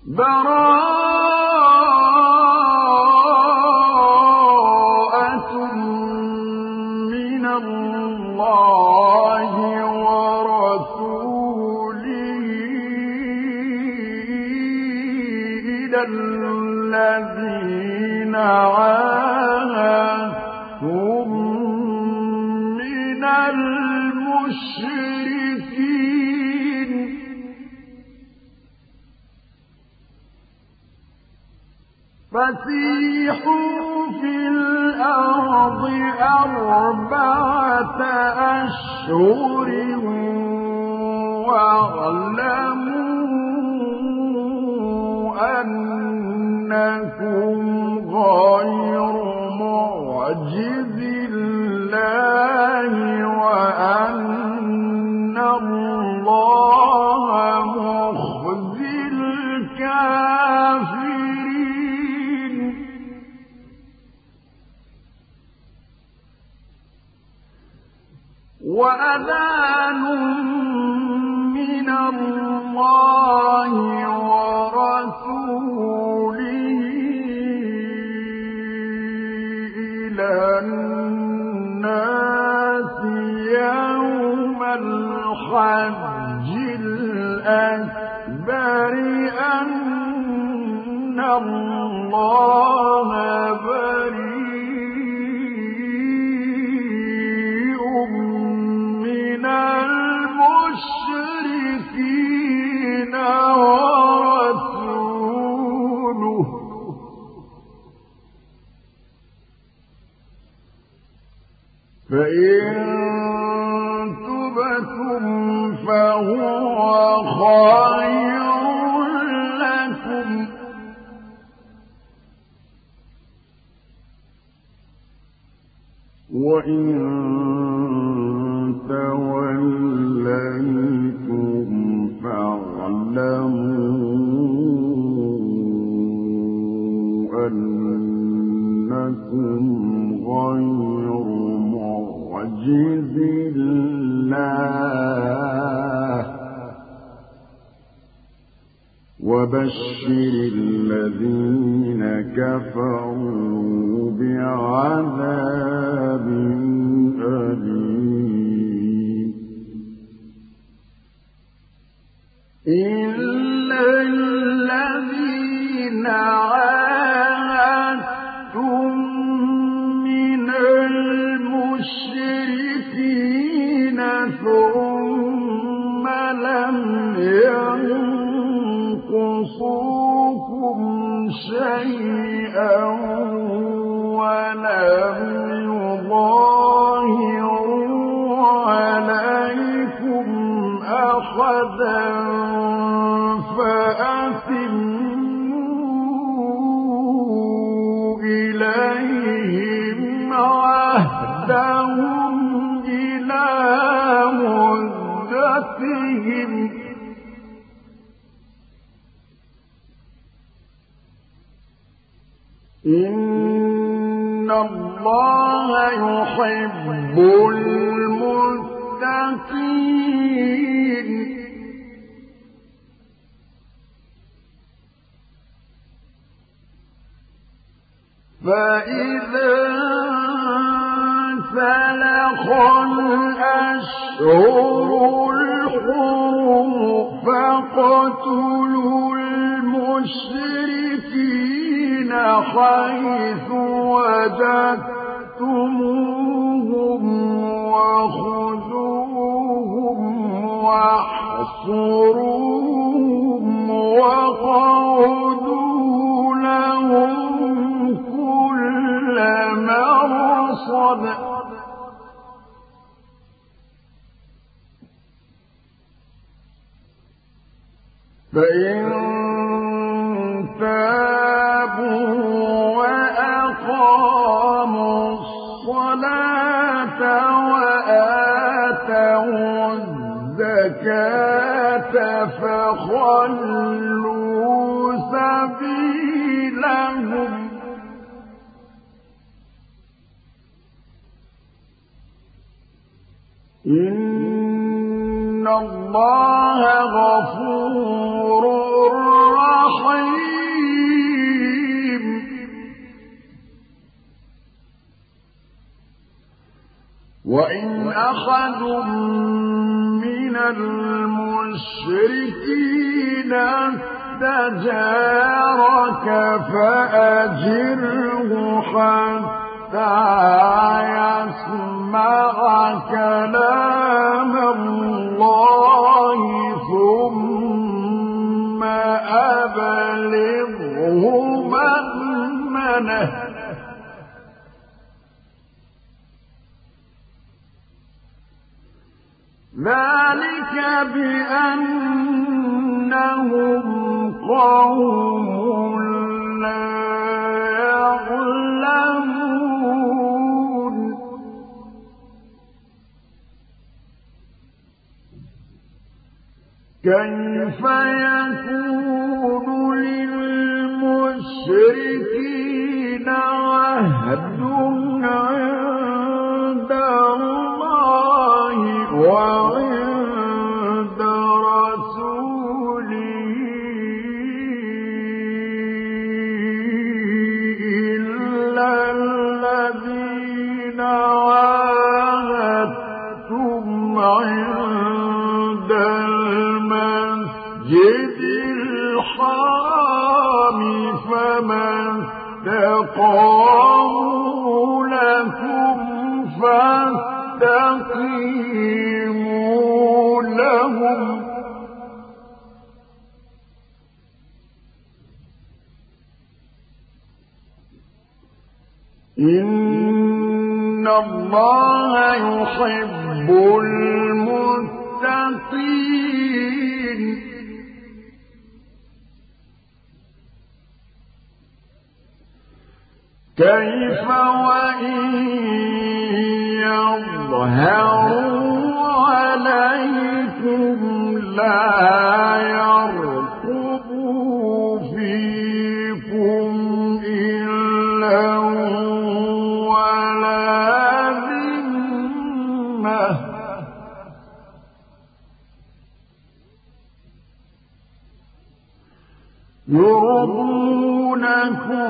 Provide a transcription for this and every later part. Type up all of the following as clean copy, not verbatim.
براءة من الله ورسوله إلى الذين عاهدتم من المشركين فسيحوا في الأرض 4 أشهر واعلموا أنكم غير معجز الله وأن الله مخزي الكافرين وأذان من الله ورسوله إلى الناس يوم الحج الأكبر أن الله بريء من المشركين ورسوله فإن تبتم فهو خير لكم وإن توليتم فاعلموا أنكم غير معجز الله وبشر الذين كفروا بعذاب أليم إلا الذين عاهدتم من المشركين ثم لم ينقصوكم شيئا ولم يظاهروا عليكم أحدا فأتموا إليهم عهدهم إلى مدتهم إن الله يحب المتقين فإذا سلخ الأشهر الحرم فاقتلوا المشركين حيث وجدتموهم وخذوهم واحصروهم وقعدوا لهم كل مرصد فإن تابوا وأقاموا الصلاة وآتوا الزكاة فخلوا سبيلهم إن الله غفور رحيم وإن أحد من المشركين استجارك فأجره حتى يسمع كلام الله ثم أبلغه مأمنه ذلك بأنهم قوم لا يعلمون كيف يكون للمشركين عهد عند الله وعند رسوله إلا الذين عاهدتم عند المسجد الحرام فما استقاموا لكم فاستقيموا لهم إن الله يحب المتقين كيف وإن يظهروا عليكم لا يرقبوا فيكم إلا ولا ذمة يرضونكم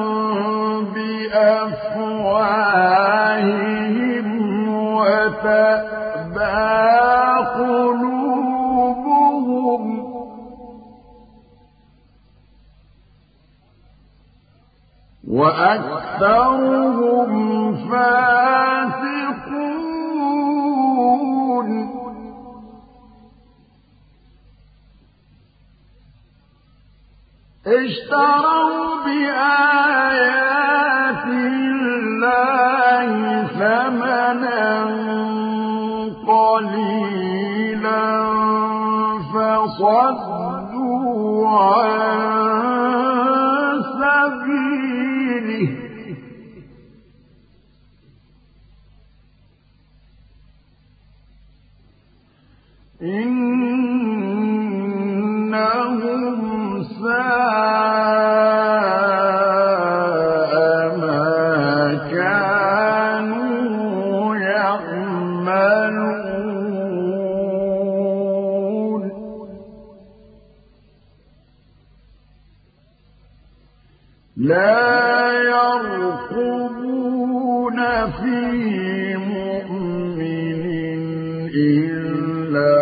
بأفواههم وتأبى قلوبهم وأكثرهم فاسقون اشتروا بآيات الله ثمنا قليلا فصدوا عن سبيله إنهم ساء ما كانوا يعملون لا يرقبون في مؤمن إلا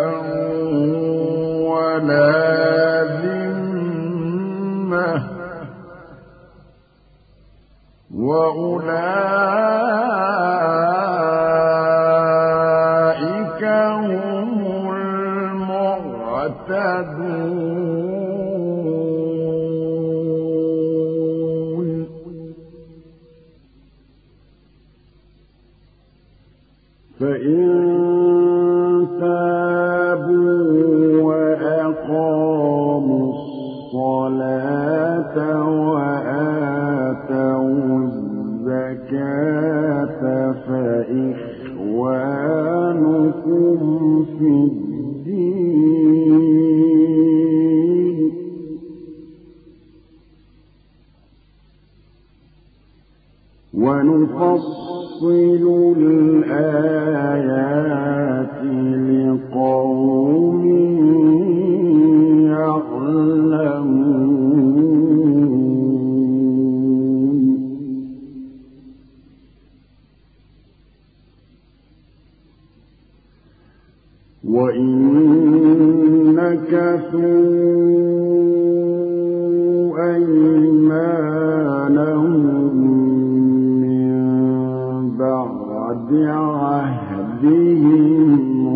ولا ذمة وأولئك هم المعتدون فإن تابوا وأقاموا الصلاة وآتوا الزكاة فإخوانكم في الدين ونفصل الآيات لقوم يعلمون أيمانهم من بعد عهدهم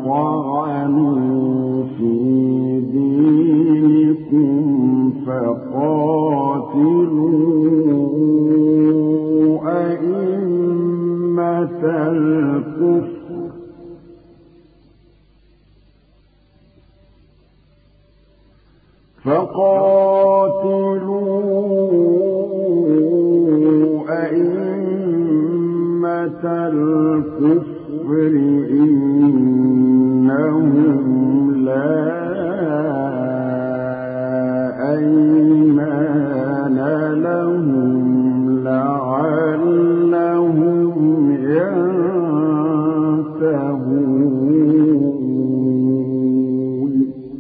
وطعنوا في دينكم فقاتلوا أئمة الكفر إنهم لا أيمان لهم لعلهم ينتهون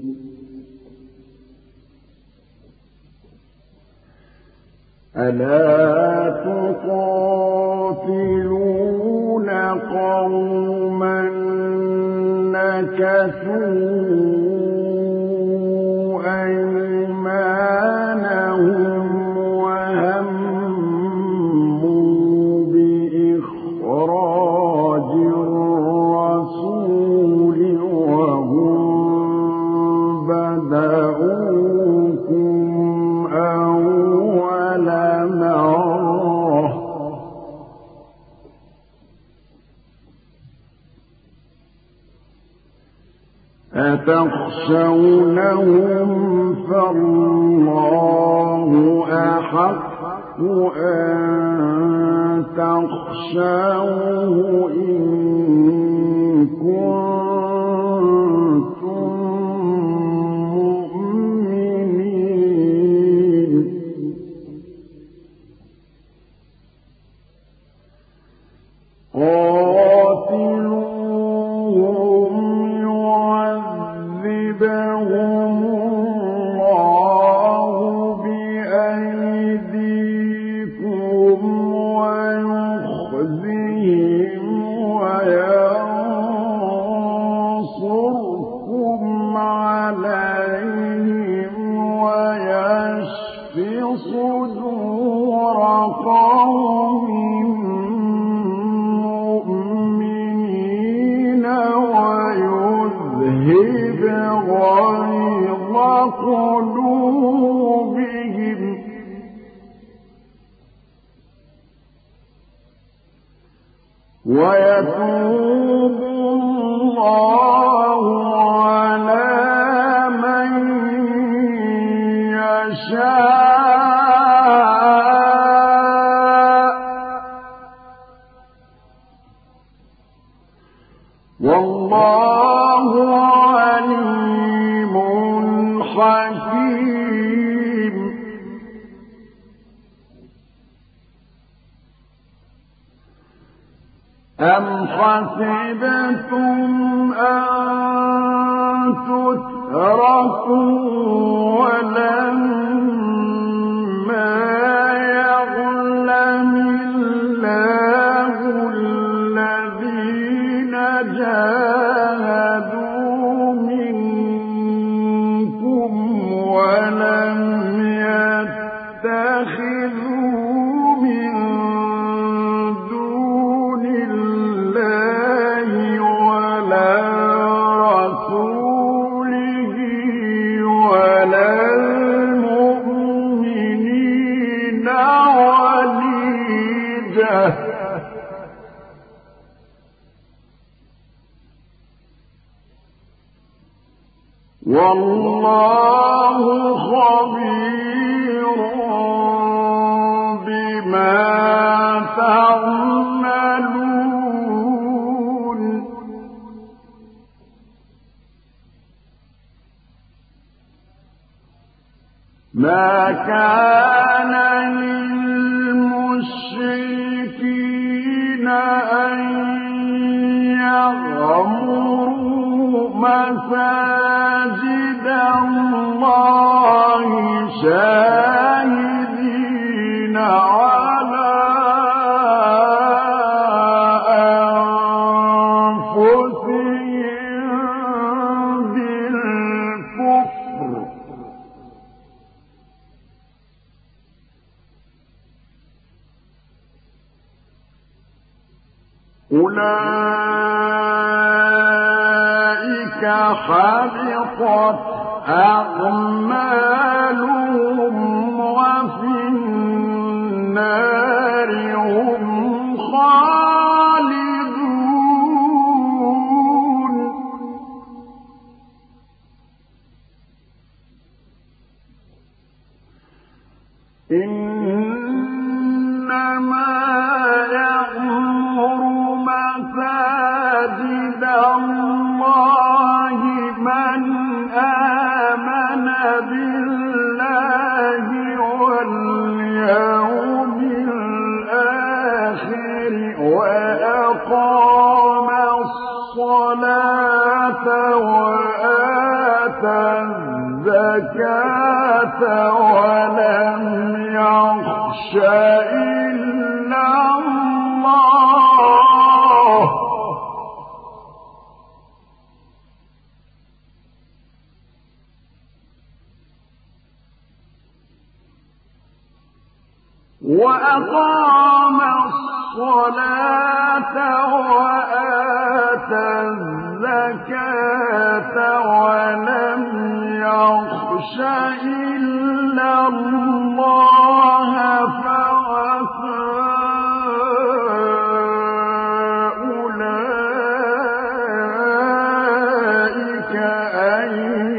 ألا تقاتلون قوما نكثوا أيمانهم وهموا بإخراج الرسول وهم بدأوكم أول مرة أتخشونهم فالله أحق أن تخشوه إن كنتم مؤمنين قاتلوهم يعذبهم الله بأيديكم ويخزهم وينصركم عليهم ويشف صدور قوم مؤمنين ويذهب غيظ قلوبهم ويتوب الله على من يشاء والله عليم حكيم أم حسبتم أن تتركوا ولما يعلم الله الذين جاهدوا منكم ولم يتخذوا من دون الله ولا رسوله ولا المؤمنين وليجة والله خبير بما تعملون ما كان للمشركين أن يعمروا مساجد الله شاهدين على أنفسهم بالكفر أولئك حبطت أعمالهم وفي النار هم خالدون إنما يعمر مساجد الله من آمن بالله واليوم الآخر وأقام الصلاة وآتى الزكاة ولم يخش إلا الله وأقام الصلاة وآتى الزكاة ولم يخش إلا الله فعسى أولئك أن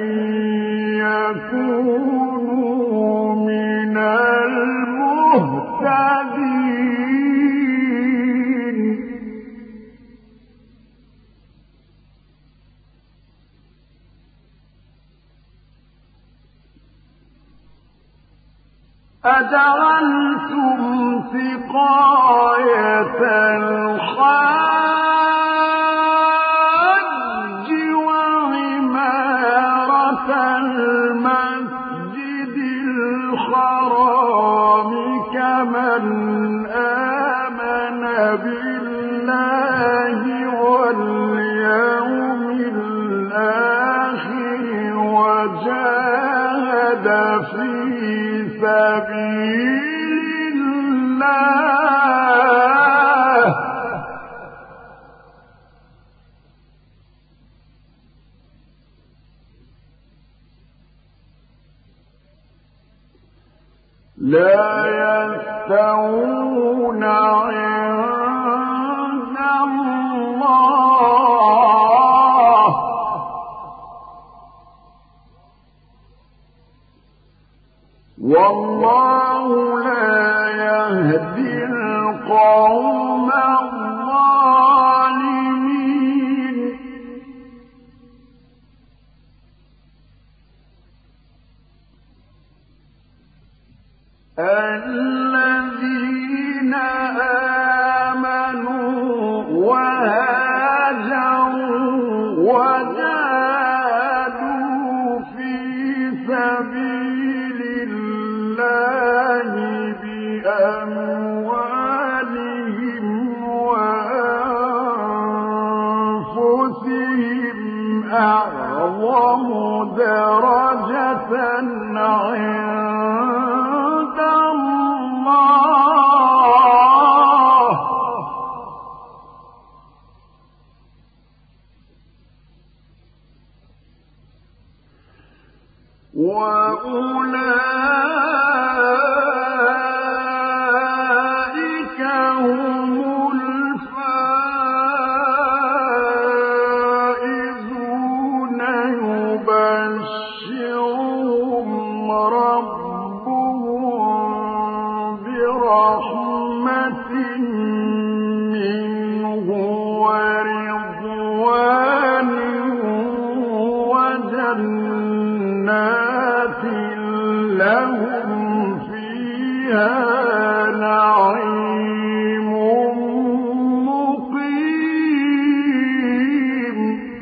يكونوا من المهتدين أجعلتم سقاية الحاج وعمارة المسجد الحرام كمن آمن بالله واليوم الآخر وجاهد في سبيل الله لا يستوون عند الله والله لا يهدي القوم الظالمين الذين آمنوا وهاجروا وجاهدوا في سبيل الله بأموالهم وأنفسهم أعظم درجة عند الله وأولئك هم الفائزون يبشرهم ربهم برحمة منه ورضوان وجنات لهم فيها نعيم مقيم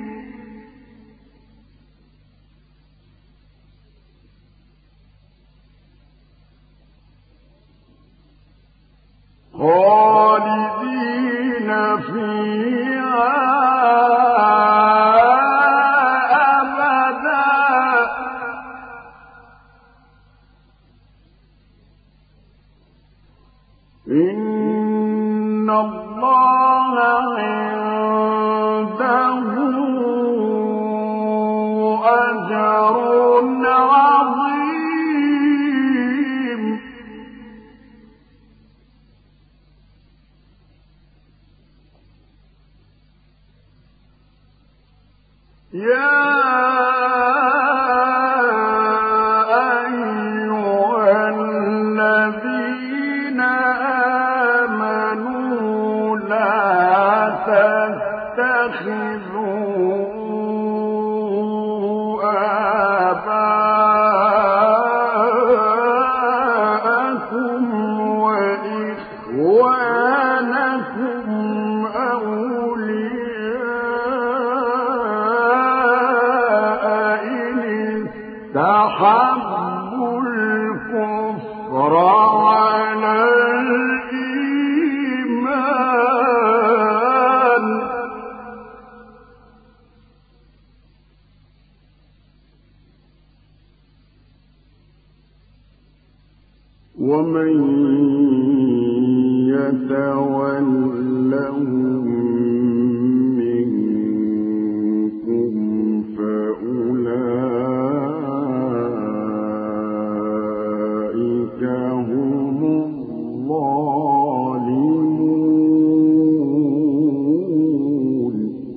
خالدين فيها إن الله أحبوا الكفر على الإيمان ومن يتولهم منكم فأولئك هم الظالمون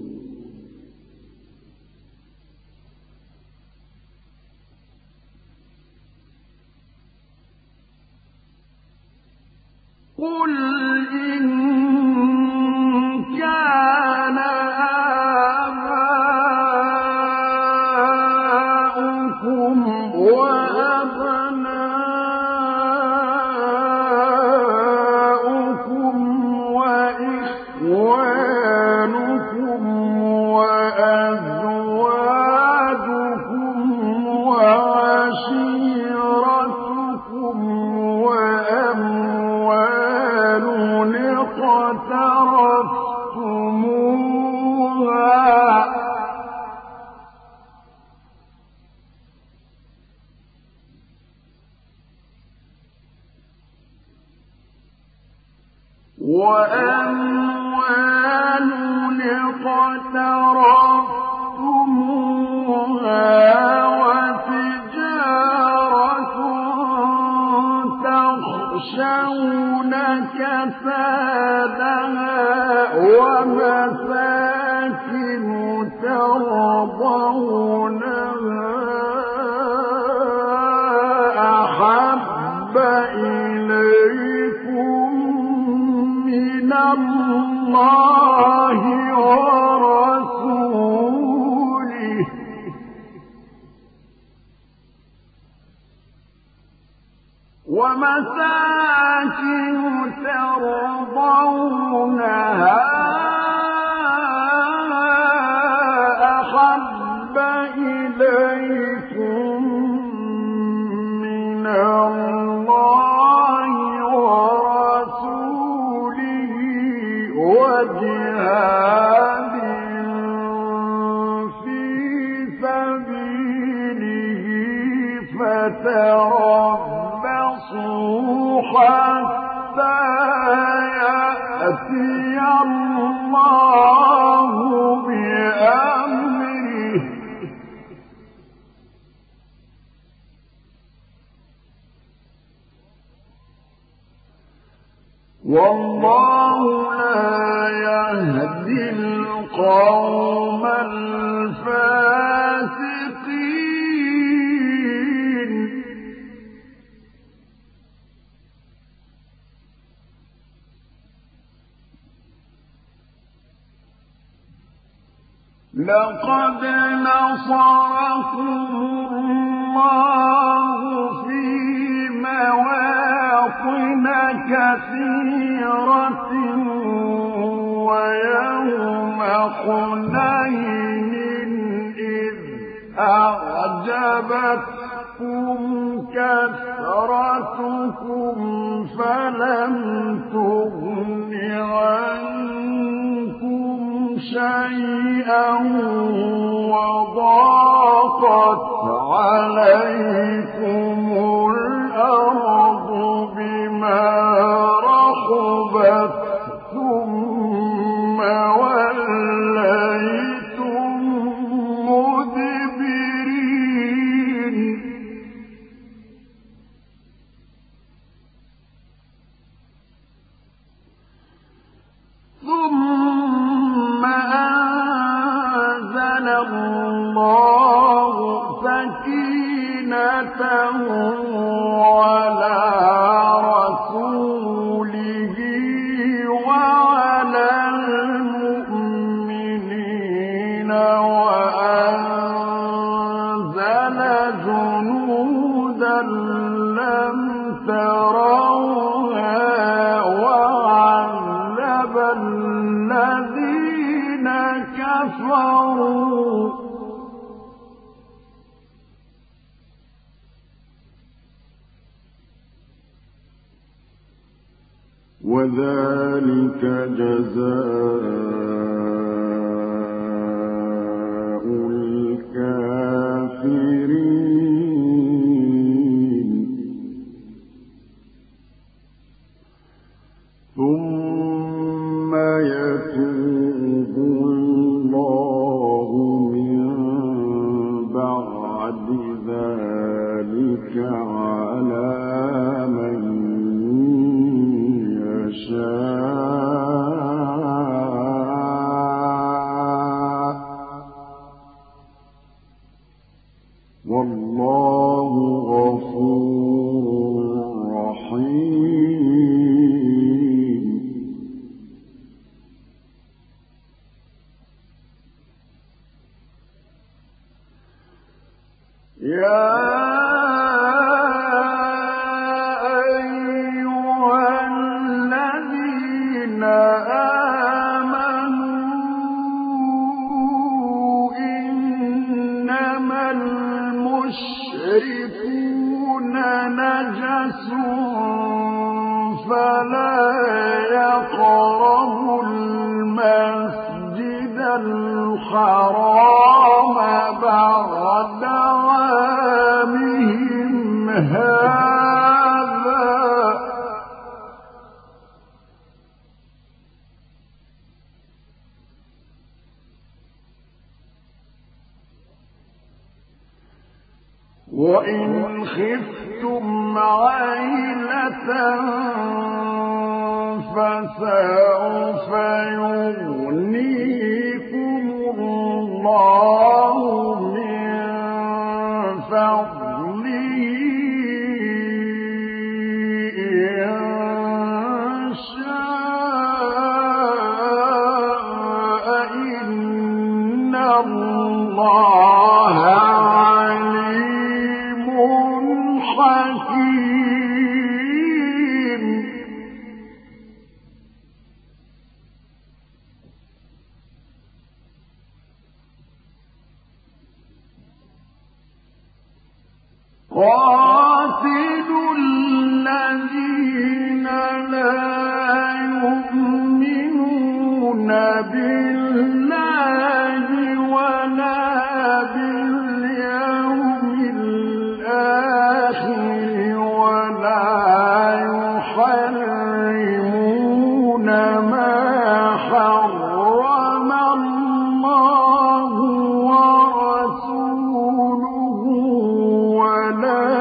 قل إن كان آباؤكم وأبناؤكم وإخوانكم وأزواجكم وعشيرتكم وأموال اقترفتموها وتجارة تخشون كسادها ومساكن ترضونها أحب إليكم من الله ورسوله ومساكن ترضونها أحب إليكم من الله ورسوله وجهاد في سبيله فتربصوا حتى يأتي الله بأمره والله لا يهدي القوم الفاسقين لقد نصركم الله في مواطن كثيرة ويوم حنين إذ أعجبتكم كثرتكم فلم تغن عنكم شيئا وضاقت عليكم الأرض بما رحبت ثم وليتم مدبرين ثم أنزل الله سكينته على رسوله وعلى المؤمنين وأنزل جنودا لم تروها وعذب الذين كفروا وذلك جزاء الكافرين ثم يتوب الله من بعد ذلك على من يشاء والله غفور رحيم يا فلا يقربوا المسجد الحرام بعد عامهم هذا وإن خفتم عيلة فسوف يغنيكم الله من فضله إن شاء إن الله عليم حكيم قاتلوا الذين لا يؤمنون بالله ولا باليوم الآخر ولا يحرمون ما حرم الله ورسوله ولا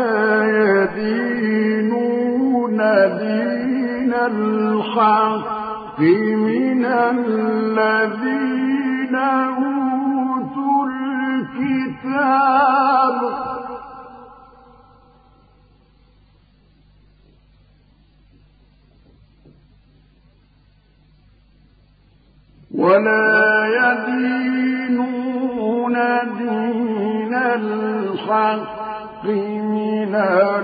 يدينون دين الحق من الذين أوتوا الكتاب دين الحق من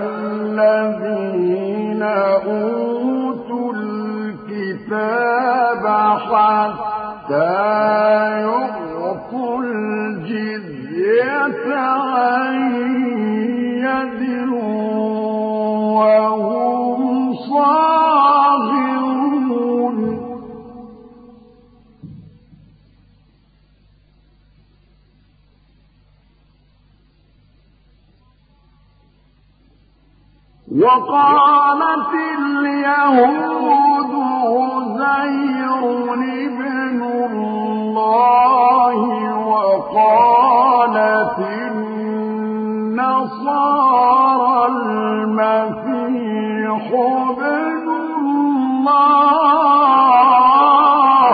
الذين أوتوا الكتاب حتى يعطوا الجزية عن يد وهم صاغرون وقالت اليهود عزير ابن الله وقالت النصارى المسيح ابن الله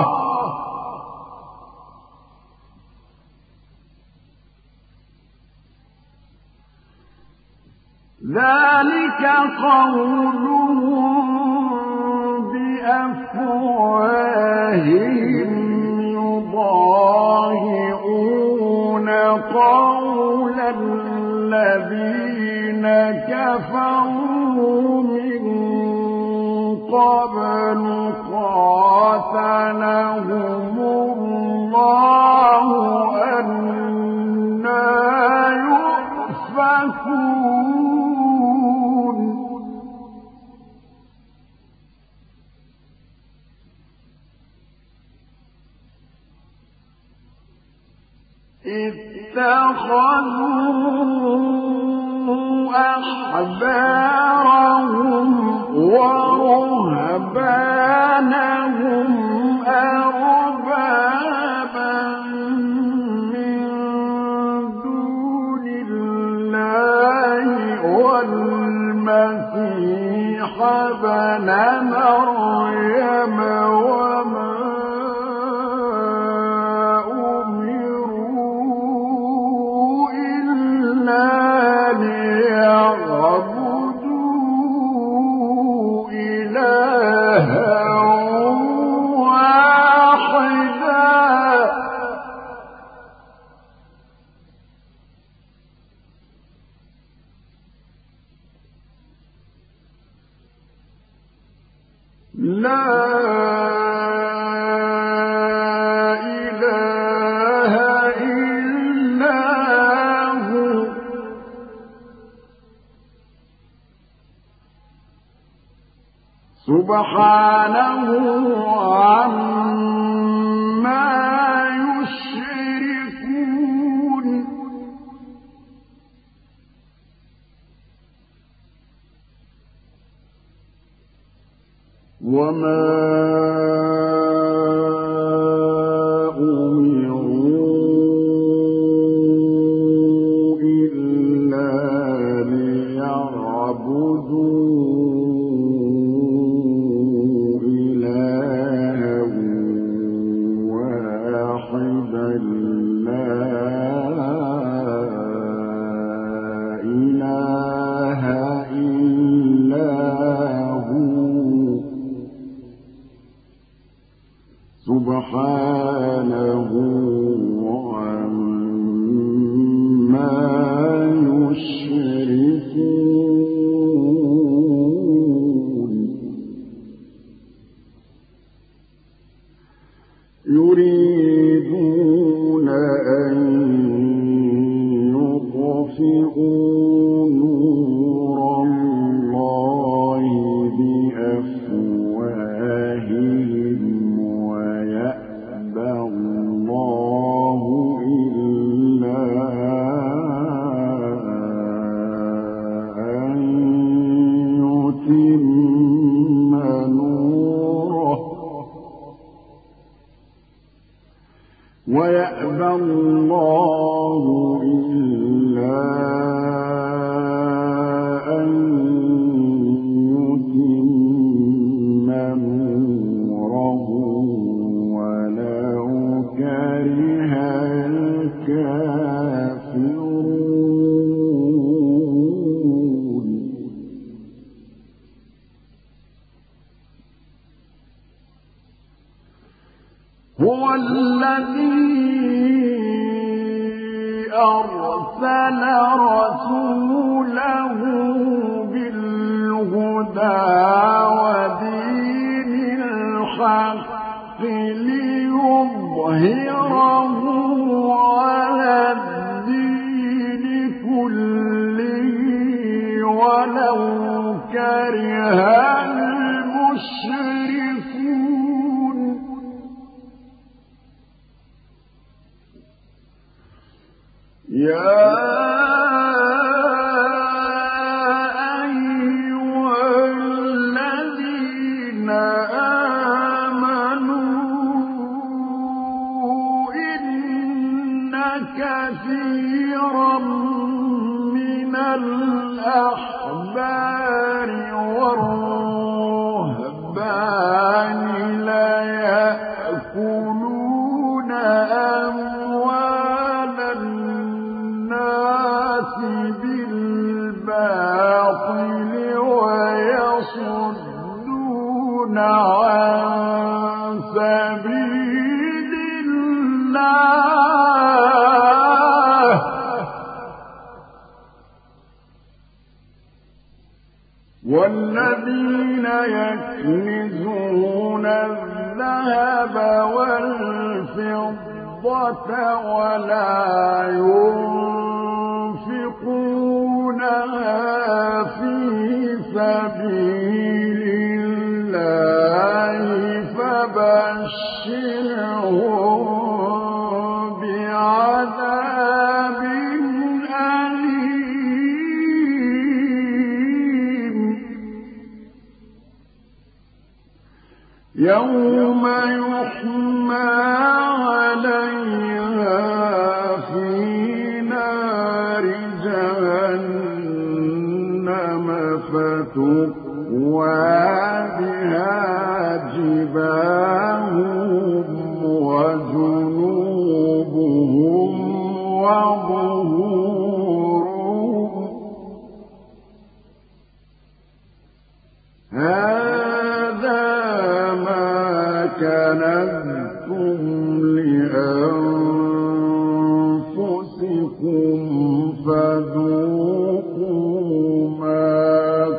ذلك قولهم بأفواههم يضاهئون قول الذين كفروا من قبل قاتلهم الله أنى يؤفكون. اتخذوا أحبارهم ورهبانهم أربابا من دون الله والمسيح ابن مريم وما أمروا إلا ليعبدوا إلها واحدا لا إله إلا هو سبحانه عما يشركون وما أمروا إلا ليعبدوا إلها واحدا لا إله إلا هو سبحانه عما يشركون يريدون أن يطفئوا نور الله بأفواههم ويأبى الله إلا أن يتم نوره ويأبى الله إلا أن يتم نوره ولو كره الكافرون هو الذي أرسل رسوله بالهدى ودين الحق ليظهره على الدين كله ولو كره المشركون يا أيها الذين آمنوا إن كثيرا من الأحبار والرهبان ليأكلون أموال الناس بالباطل ويصدون عن سبيل الله والذين يكنزون الذهب والفضة ولا ينفقونها في سبيل الله فبشرهم بعذاب يوم يحمى عليها في نار جهنم فتكوى بها جباههم وجنوبهم وظهورهم هذا ما كنتم لأنفسكم فذوقوا ما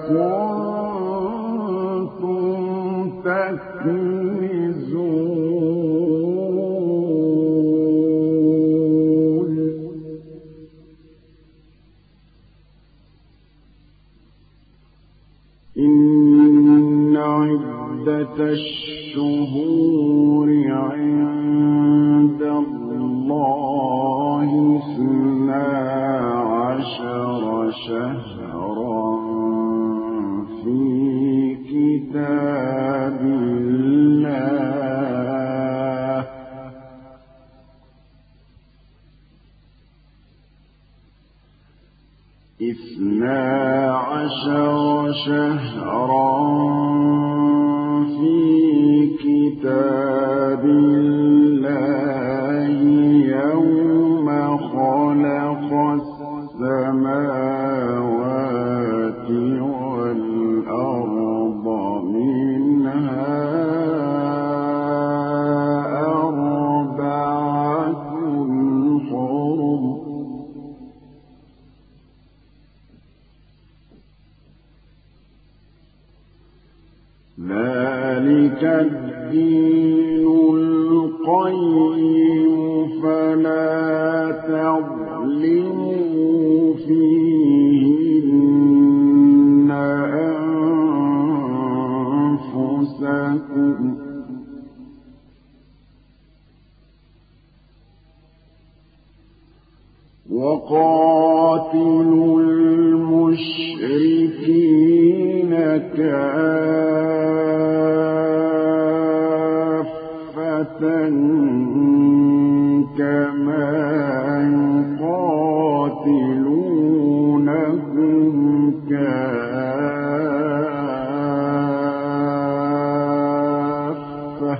كنتم تكنزون إن عدة الشهور عند الله 12 شهرا في كتاب الله 12 شهرا في كتاب الله يوم خلق السماوات والأرض منها 4 حرم ذلك الدين القيم فلا تظلموا فيهن أنفسكم وقاتلوا المشركين كافة كما يقاتلونكم كافة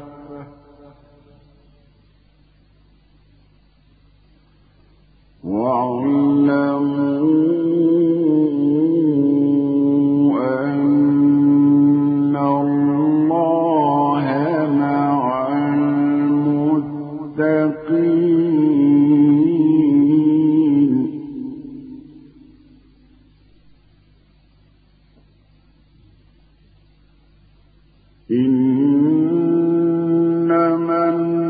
واعلموا أن الله مع المتقين إنما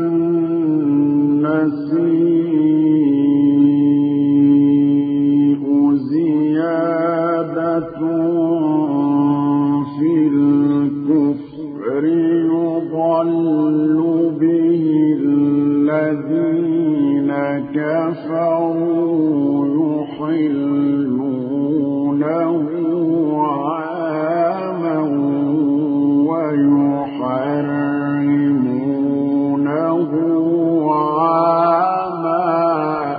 النسيء زيادة في الكفر يضل به الذين كفروا يحلونه عاما ويحرمونه عاما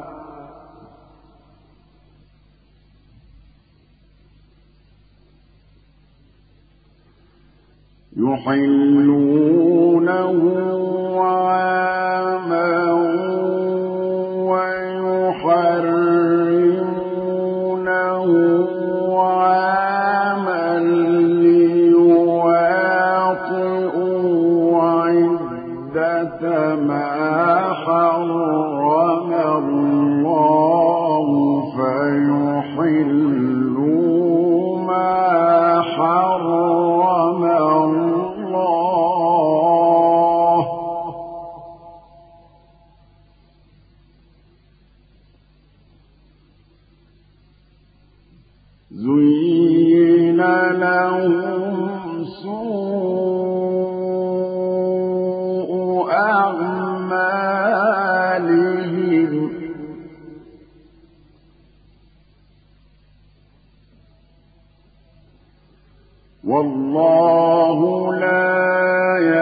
ويحرمونه عاما ليواطئوا عدة ما حرم الله فيحلوا ما حرم الله زين لهم سوء أعمالهم والله لا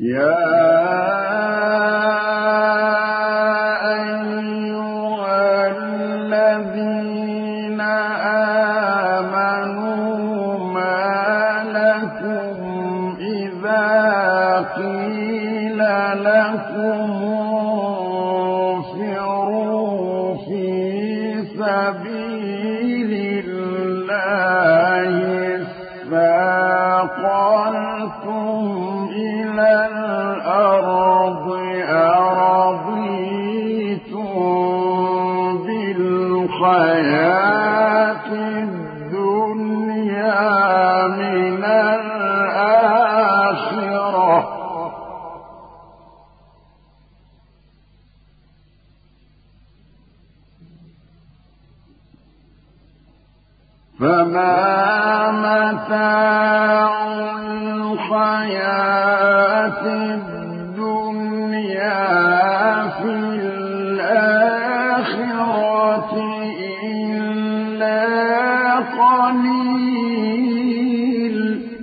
فما متاع الحياة الدنيا في الآخرة إلا قليل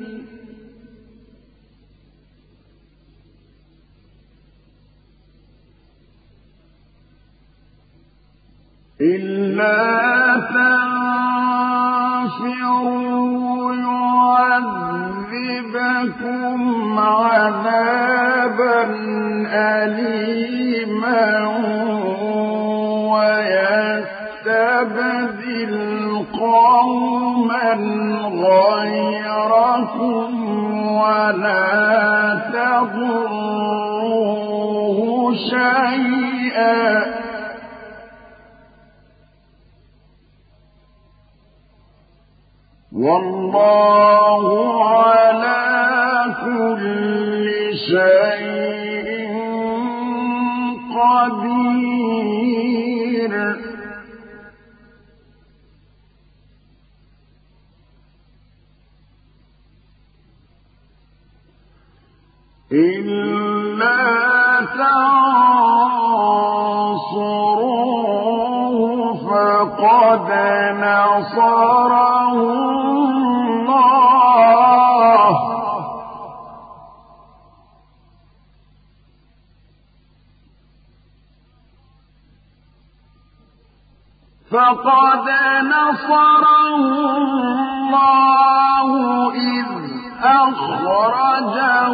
إلا تنفروا يعذبكم عذابا أليما ويستبدل قوما غيركم ولا تضروه شيئا والله على كل شيء قدير إلا تنصروه فقد نصره الله إذ أخرجه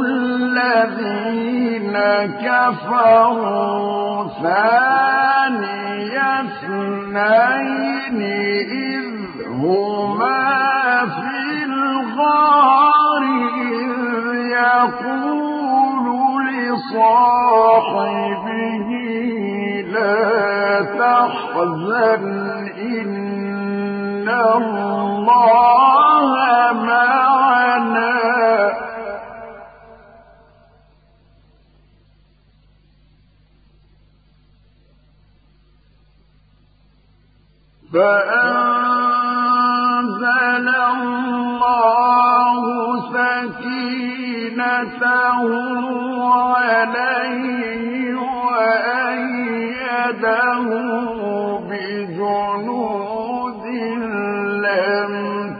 الذين كفروا ثاني اثنين إذ هما في الغار يقول لصاحبه لا تحزن إن الله معنا فأنزل الله سكينته عليه وأيده بجنود لم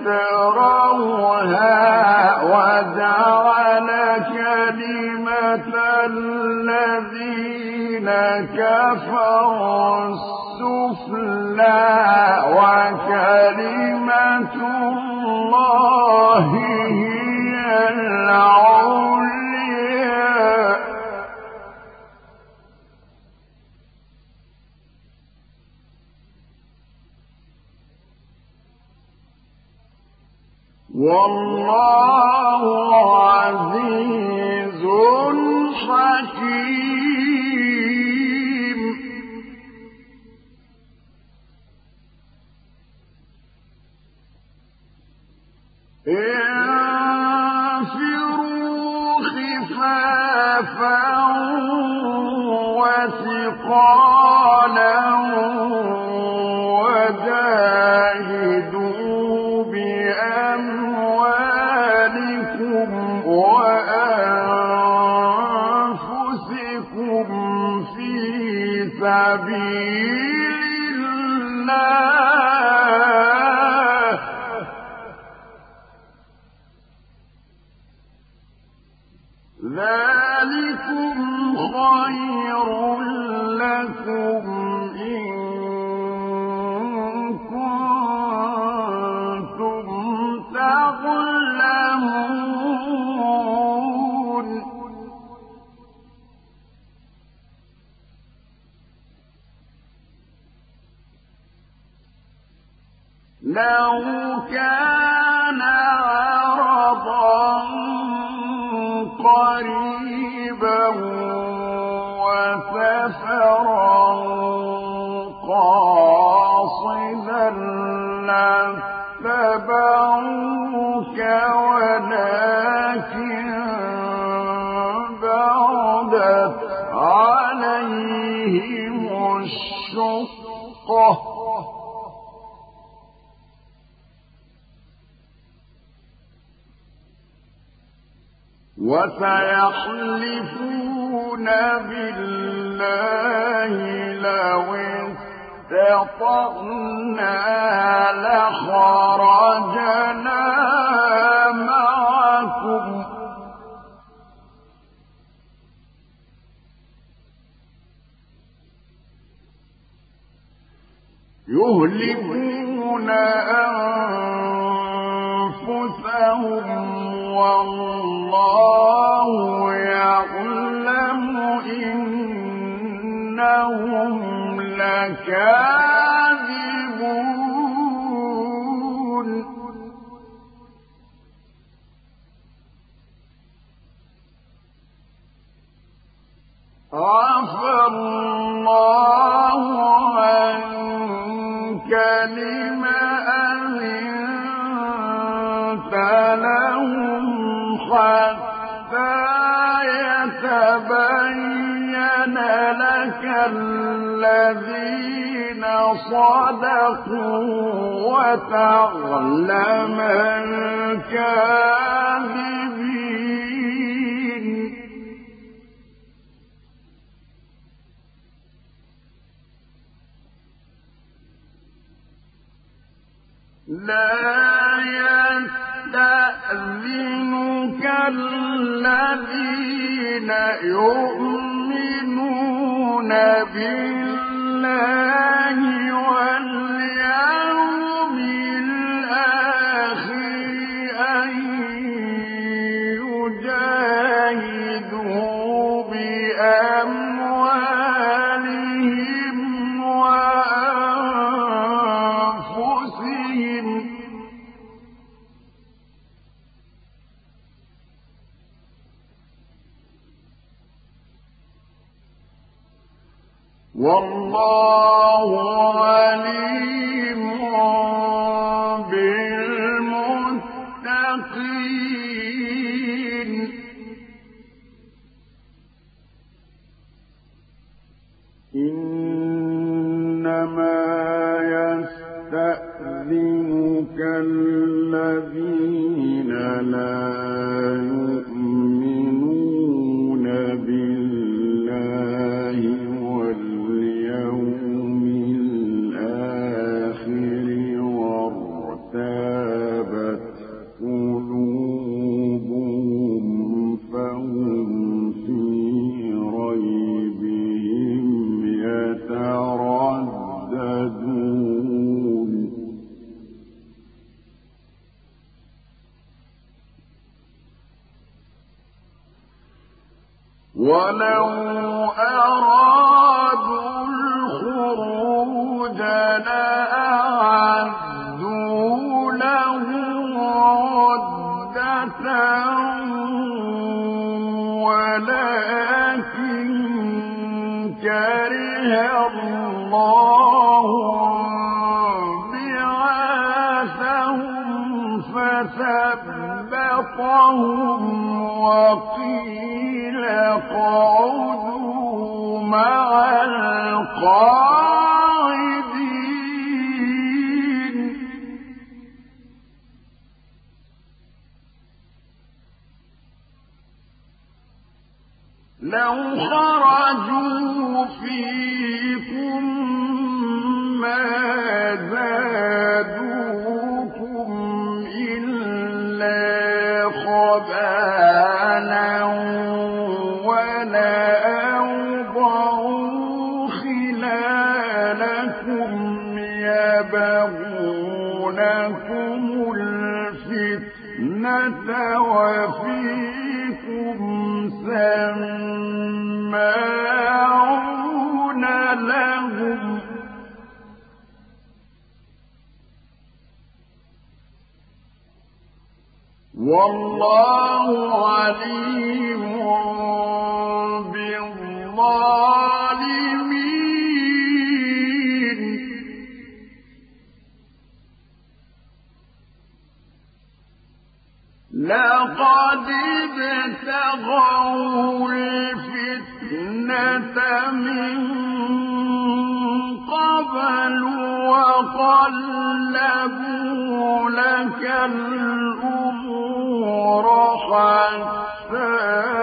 تروها وجعل كلمة الذين كفروا السفلى وكلمة الله هي العليا والله عزيز حكيم انفروا خفافا وثقالا وجاهدوا بأموالكم وأنفسكم في سبيل الله ذلكم خير لكم إن كنتم تعلمون لو كان عرضا قريبا وسفرا قاصدا لاتبعوك ولكن بعدت عليهم الشقة وسيحلفون بالله لو استطعنا لخرجنا معكم يهلكون أنفسهم والله يعلم إنهم لكاذبون عفى الله عنك لم أذنت لهم حتى يتبين لك الذين صدقوا وتعلم الكاذبين لا يستأذنك الذين يؤمنون بالله واليوم الآخر أن يجاهدوا بأموالهم وأنفسهم والله عليم بالمتقين إنما يستأذنك الذين لا يؤمنون بالله واليوم الآخر وارتابت قلوبهم فهم في ريبهم يترددون ولو أرادوا الخروج لأعدوا له عدة ولكن كره الله بعاثهم فثبطهم وقيل اقعدوا مع القاعدين لو خرجوا فيكم ما زادوكم إلا خبالا الفتنة وفيكم سماعون لهم والله عليم بالظالمين لقد ابتغوا الفتنة من قبل وقلبوا لك الأمور حتى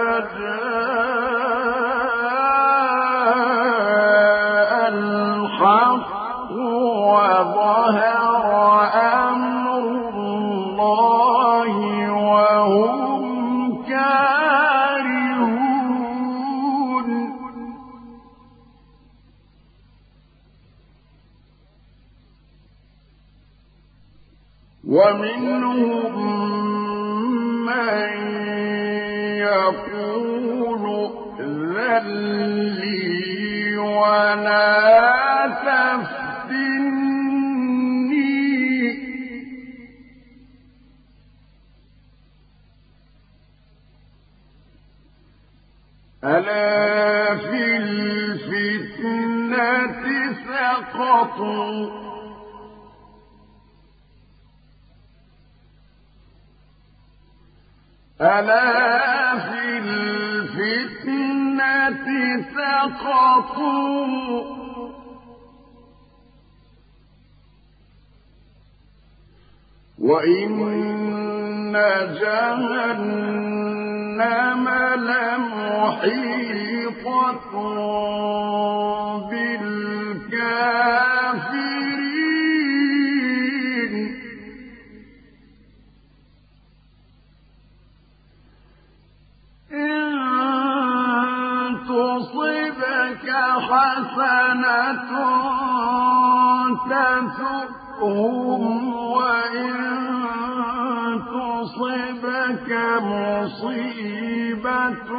جاء الحق وظهر أمر الله وهم كارهون ومنهم من يقول ائذن لي ولا تفتني ألا في الفتنة سقطوا ألا في الفتنة سقطوا وإن جهنم لمحيطة بالكافرين إن تصبك حسنة تسؤهم وإن تصبك مصيبة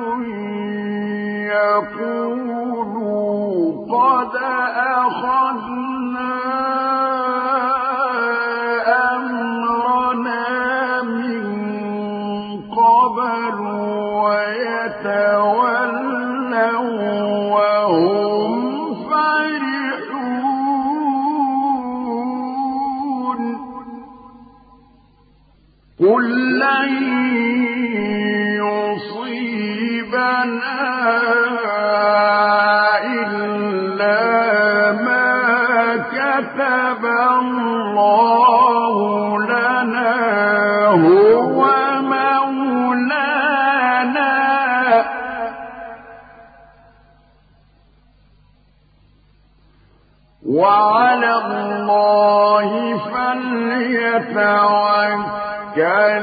يقولوا قد أخذنا أمرنا من قبل ويتولوا وهم فرحون قل لن يصيبنا إلا ما كتب الله لنا هو مولانا وعلى الله فليتوكل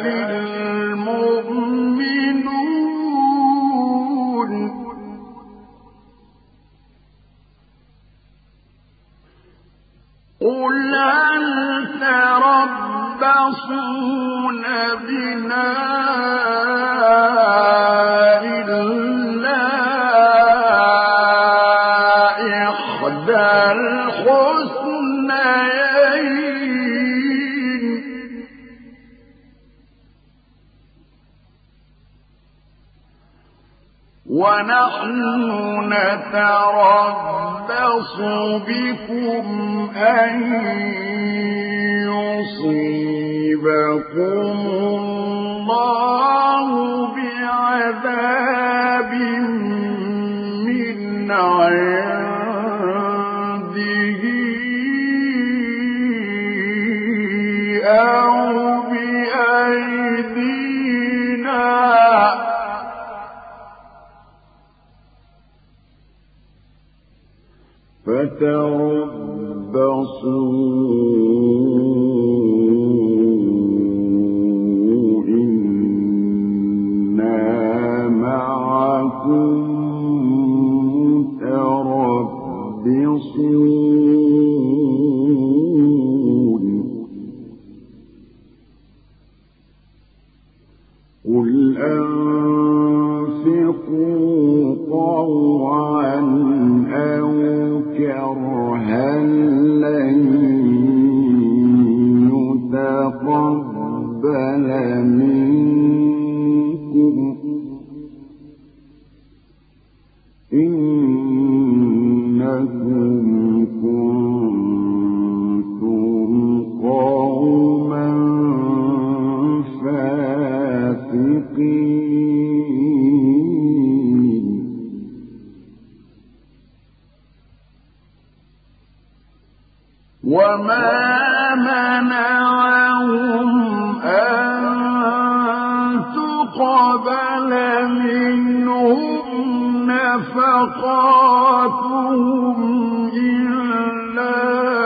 المؤمنون قل هل تربصون بنا إلا إحدى الحسنيين ونحن نتربص بكم أن يصيبكم الله بعذاب من عنده أو بأيدينا فتربصوا إنا معكم متربصون قل أنفقوا طوعا أو كرها لن يتقبل منكم إنكم كنتم قوما فاسقين وما منعهم أن تقبل منهم نفقاتهم إلا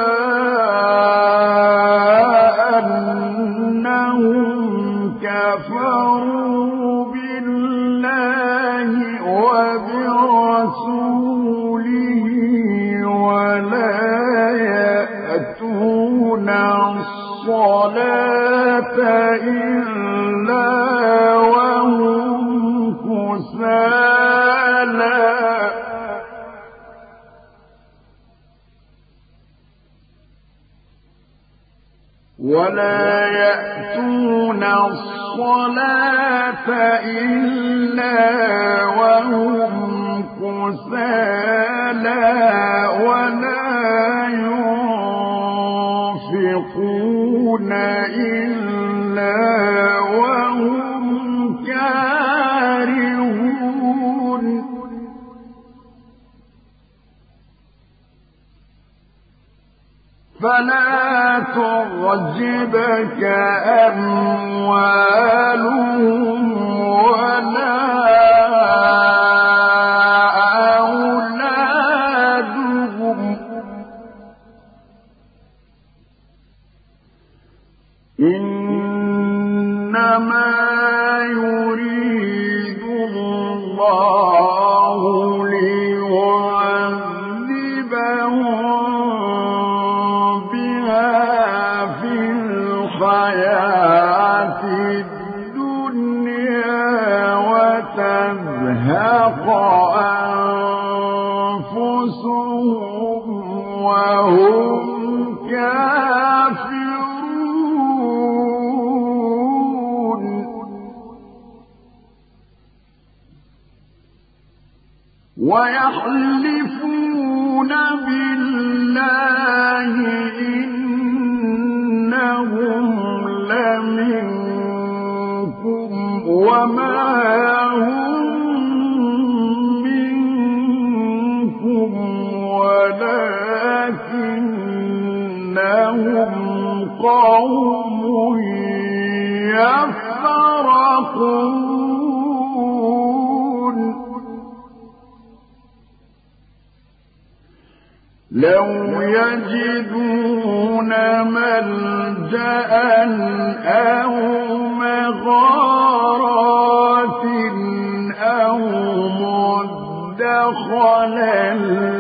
أنهم كفروا بالله وبرسوله ولا يأتون الصلاة إلا وهم كسالى ولا ينفقون إلا وهم كارهون فلا تعجبك أموالهم ولا أولادهم إنما يريد الله الحياة الدنيا وتزهق أنفسهم وهم كافرون ويحلفون بالله إنهم لمنكم وما هم منكم ولكنهم قوم يفرقون لو يجدون ملجأ أو مغارات أو مدخلا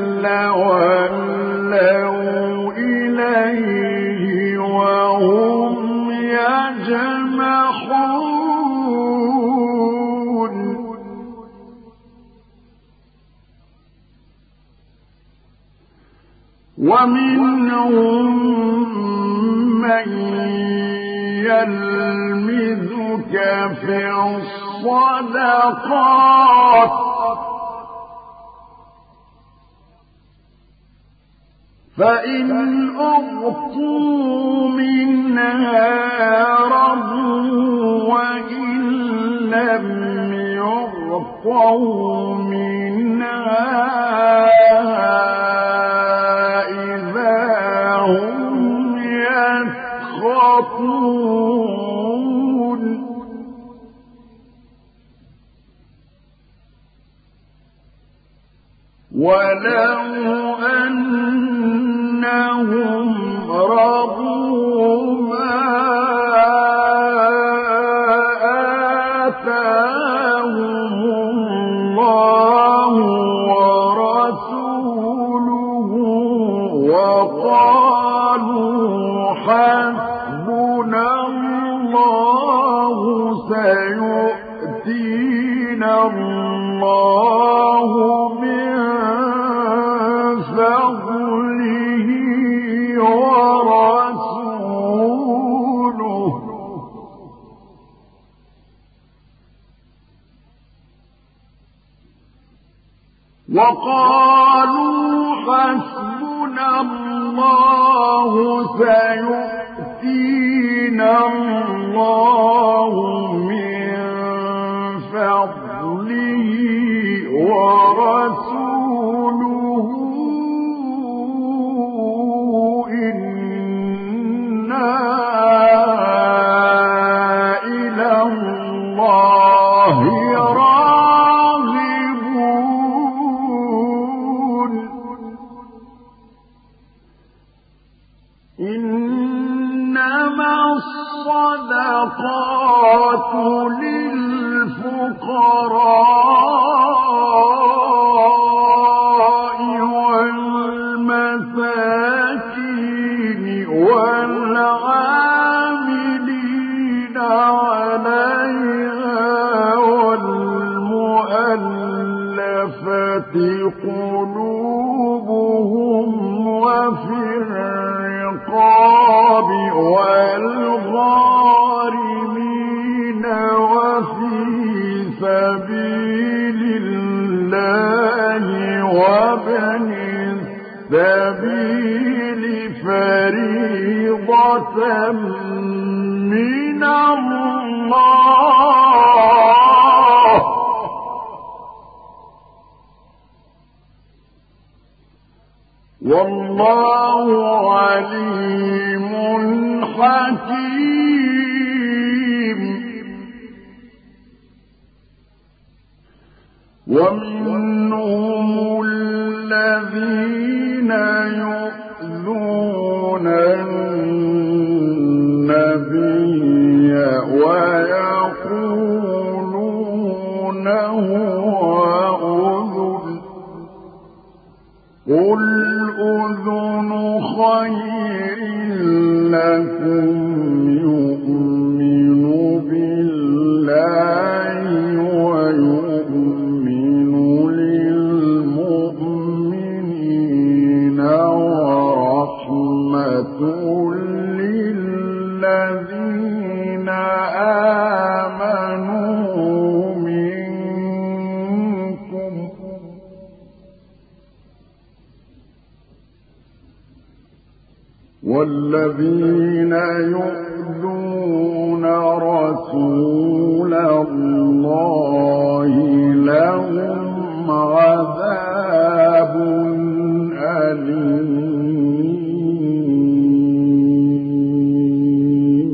لولوا إليه وهم يجمحون ومنهم من يلمزك في الصدقات فإن أعطوا منها رضوا وإن لم يعطوا منها هم يسخطون ولو أنهم رضوا ما آتاهم الله ورسوله وقالوا حسبنا الله سيؤتينا وقالوا حسبنا الله سيؤتينا الله من فضله ورسوله إنا إلى الله راغبون إنما الصدقات للفقراء والمساكين والعاملين عليها والمؤلفة قلوبهم وفي الرقاب والغارمين وفي سبيل الله وابن السبيل فريضة من الله والله عليم حكيم ومنهم الذين يؤذون النبي ويقولون هو أذن قل أذن خير لكم يؤمن بالله ويؤمن للمؤمنين ورحمة للذين آمنوا منكم والذين يؤذون رسول الله لهم عذاب أليم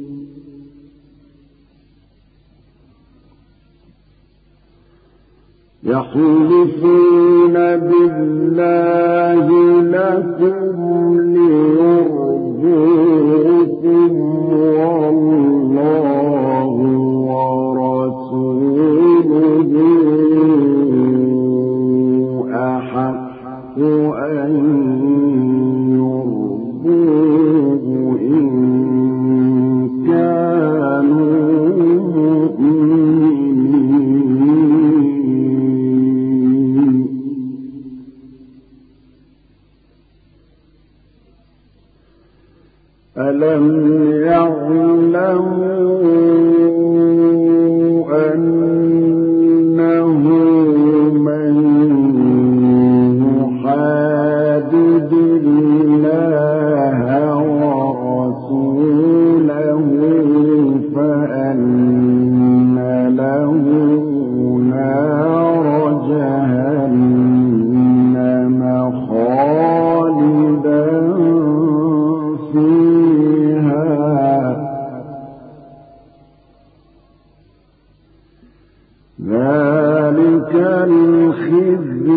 يحلفون بالله لكم ليرضوكم والله ورسوله أحق أن يرضوه إن كانوا مؤمنين ألم يعلموا أنه من يحادد الله ورسوله فأن له نار جهنم خالدا فيها ذلك الخزي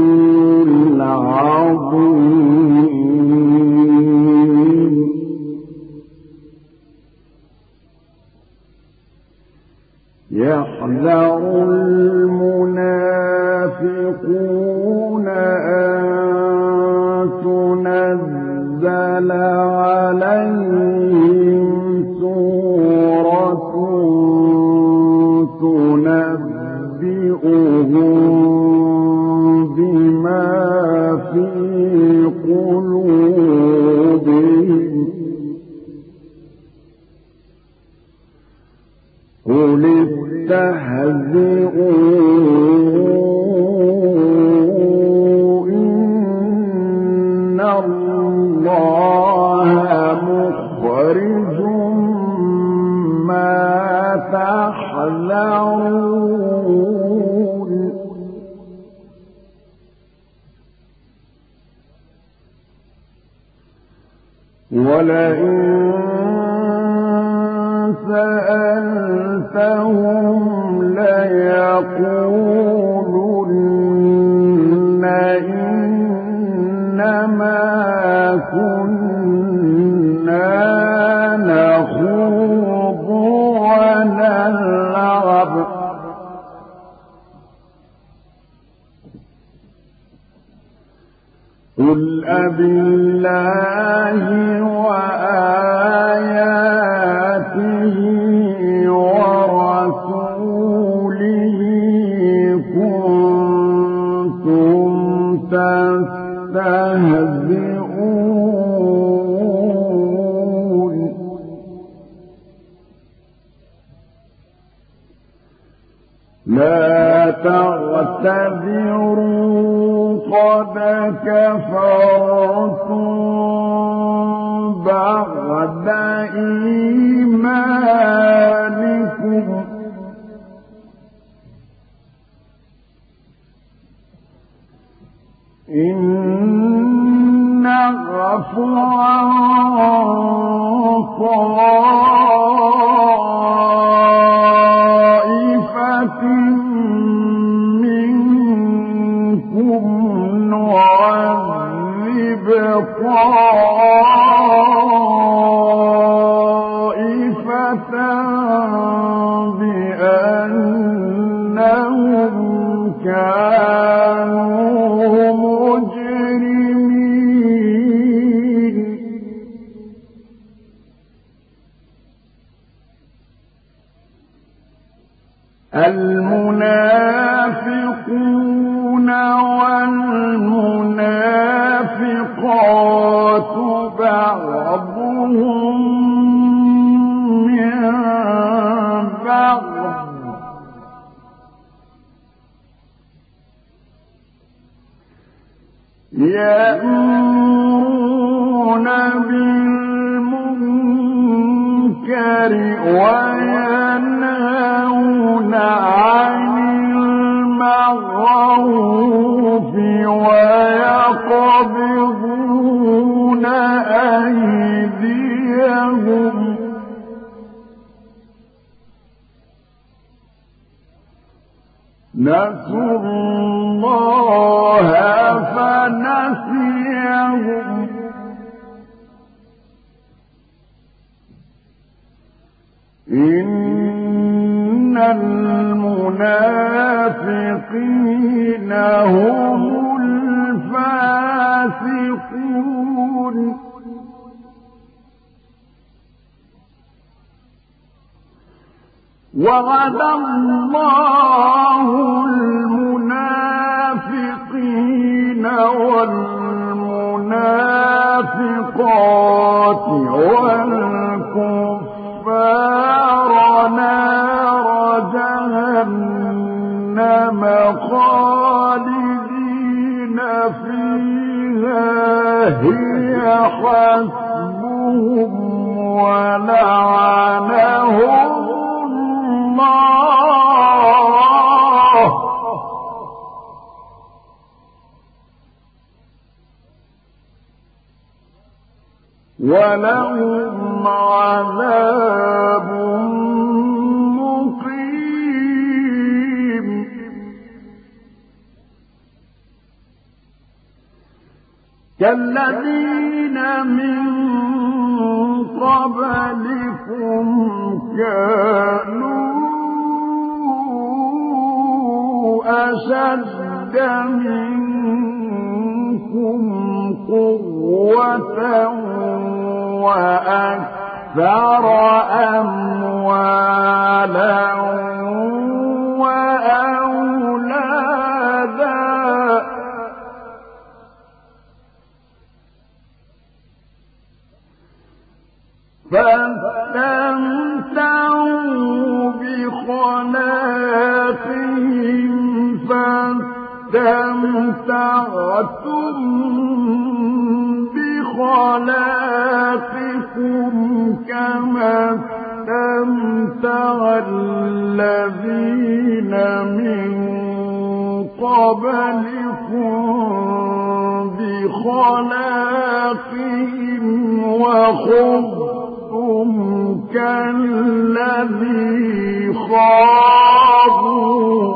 العظيم يحذر المنافقون أن تنزل عليهم سورة تنبئهم بما في قلوبهم قل استهزئوا تحذرون ولئن سألتهم ليقولن إنما كنا نخوض ونلعب قل أبالله وآياته ورسوله كنتم تستهزئون لا تعتذروا قد كفرتم بعد إيمانكم إن نعفو عن طائفة منكم نعذب طائفة بأنهم كانوا مجرمين المنافقون والمنافقات بعضهم من بعض يأمرون بالمنكر وينهون عن المعروف ويقبضون أيديهم نسوا الله فنسيهم إن المنافقين هم الفاسقون وعد الله المنافقين والمنافقات والكفار نار جهنم خالدين فيها هي حسبهم ولعنهم الله ولهم عذاب مقيم كالذين من قبلكم كانوا أشد منكم قوة وأكثر أموالا وأولادا فاستمتعوا بخلاقهم فاستمتعتم بخلاقكم كما استمتع استمتع الذين من قبلكم بخلاقهم وخذتم كالذي خاضوا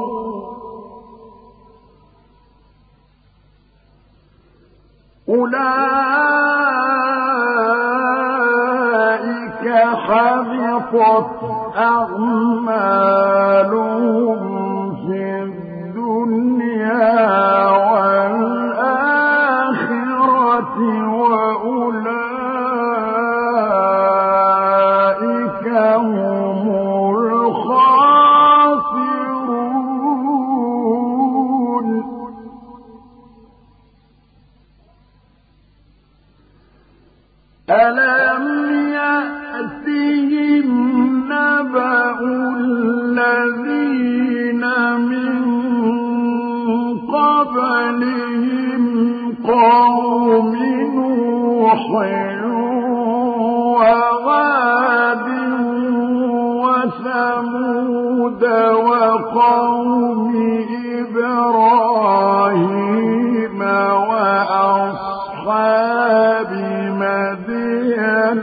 أولئك حبطت أعمالهم في الدنيا والآخرة وأولئك هم الخاسرون ألم يأتهم نبأ الذين من قبلهم قوم نوح وعاد وثمود وقوم إبراهيم وأصحاب مدين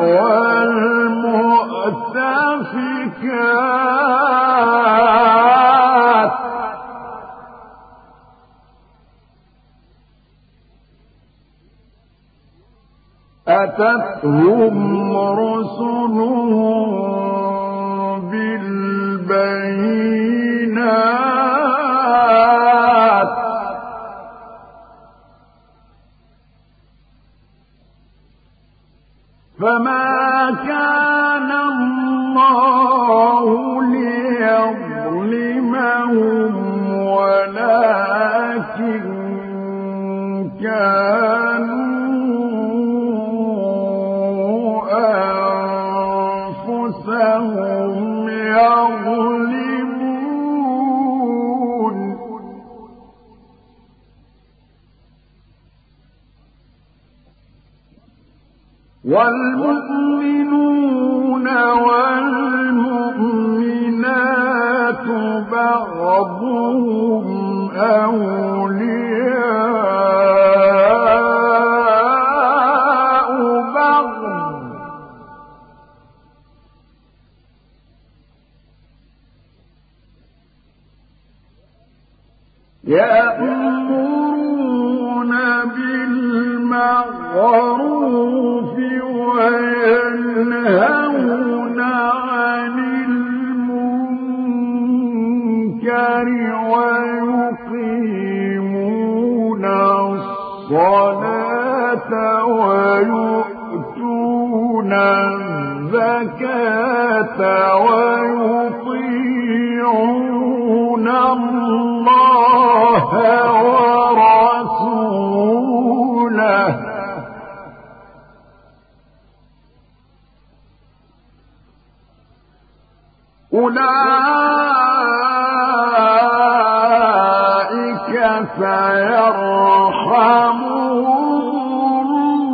والمؤتفكات أتتهم رسلهم بالبينات فما كان الله ليظلمهم ولكن كانوا أنفسهم يظلمون والمؤمنون والمؤمنات بعضهم أولياء بعض يأمرون بالمعروف وينهون عن المنكر ويقيمون الصلاة ويؤتون الزكاة ويطيعون الله ورسوله أولئك سيرحمهم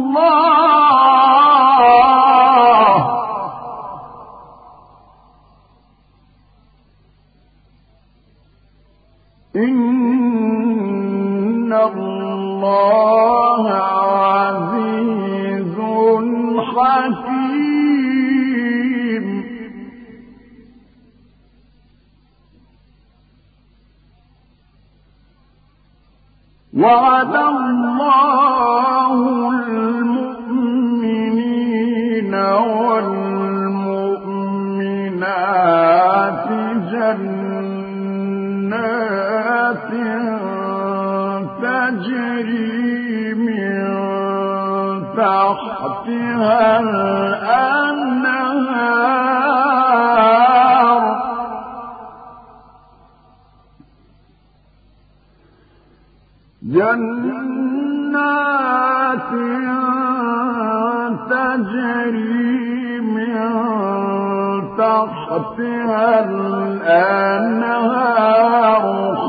الله إن الله عزيز حكيم وعد الله المؤمنين والمؤمنات جنات تجري من تحتها الأنهار جنات تجري من تحتها الأنهار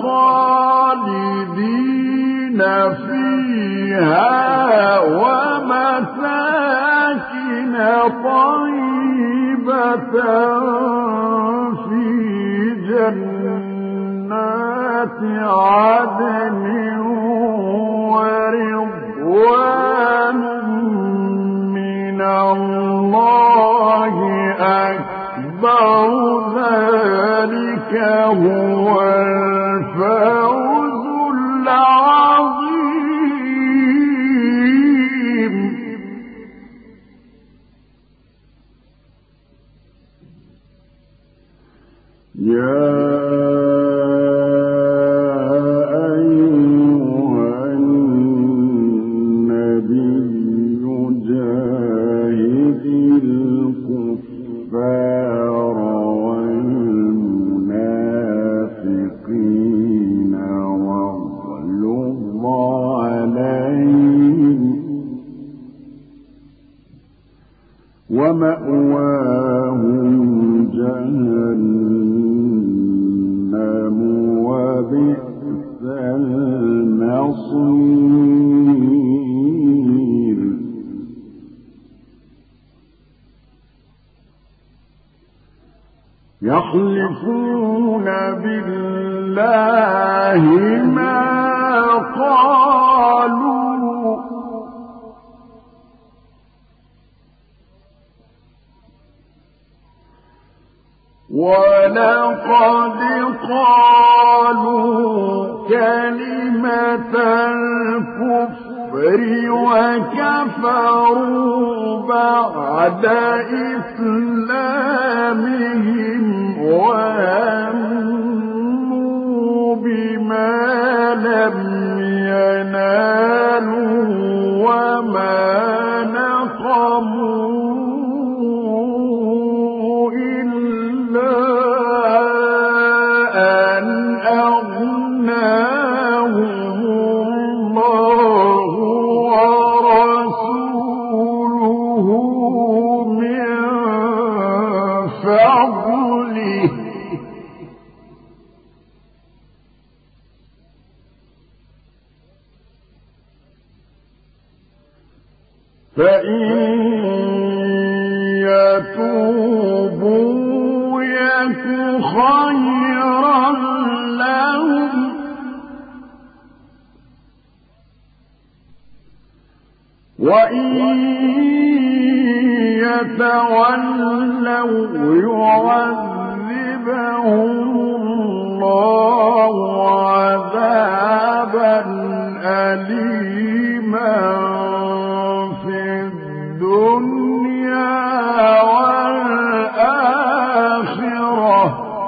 خالدين فيها ومساكن طيبة في جنات عدن ورضوان من الله أكبر ذلك هو الفوز العظيم. يا أيها النبي جاهد الكفار والمنافقين واغلظ عليهم ومأواهم جهنم وبئس المصير. يحلفون بالله ما قالوا ولقد قالوا كلمة الكفر وكفروا بعد إسلامهم وهموا بما لم ينالوا وما نقموا فإن يتوبوا يك خيرا لهم وإن يتولوا يعذبهم الله عذابا أليما الدنيا والآخرة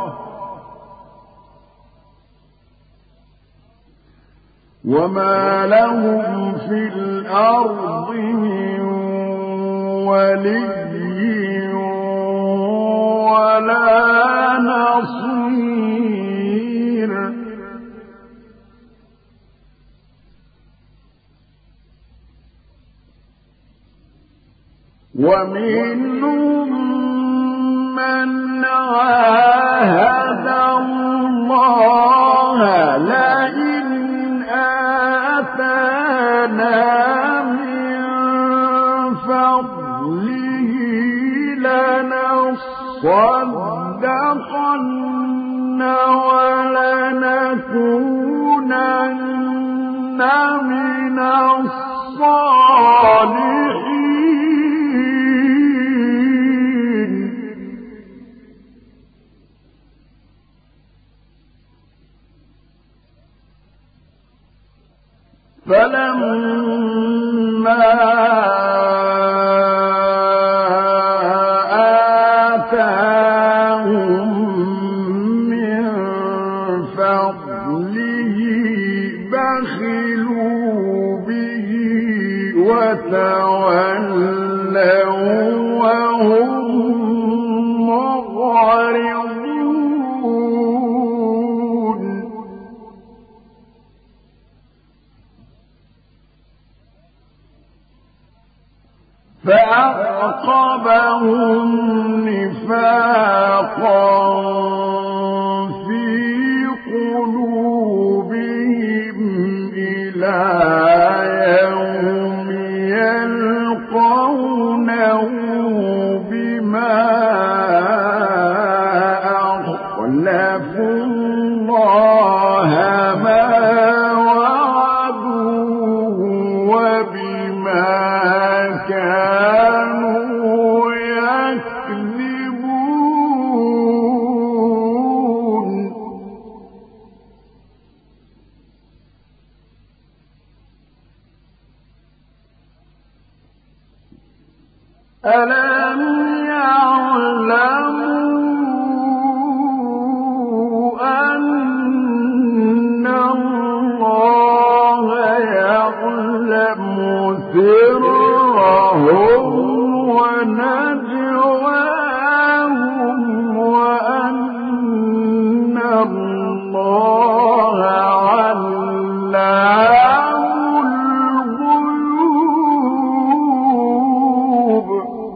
وما لهم في الأرض من ولي ولا نصير. ومنهم من عاهد الله لئن آتانا من فضله لنصدقن ولنكونن من الصالحين. فلما آتاهم من فضله بخلوا به وتولوا وهم معرضون. فأعقبهم نفاقا في قلوبهم إلى يوم يلقونه بما ألم يعلموا أن الله يعلم سرهم ونجواهم وأن الله علام الغيوب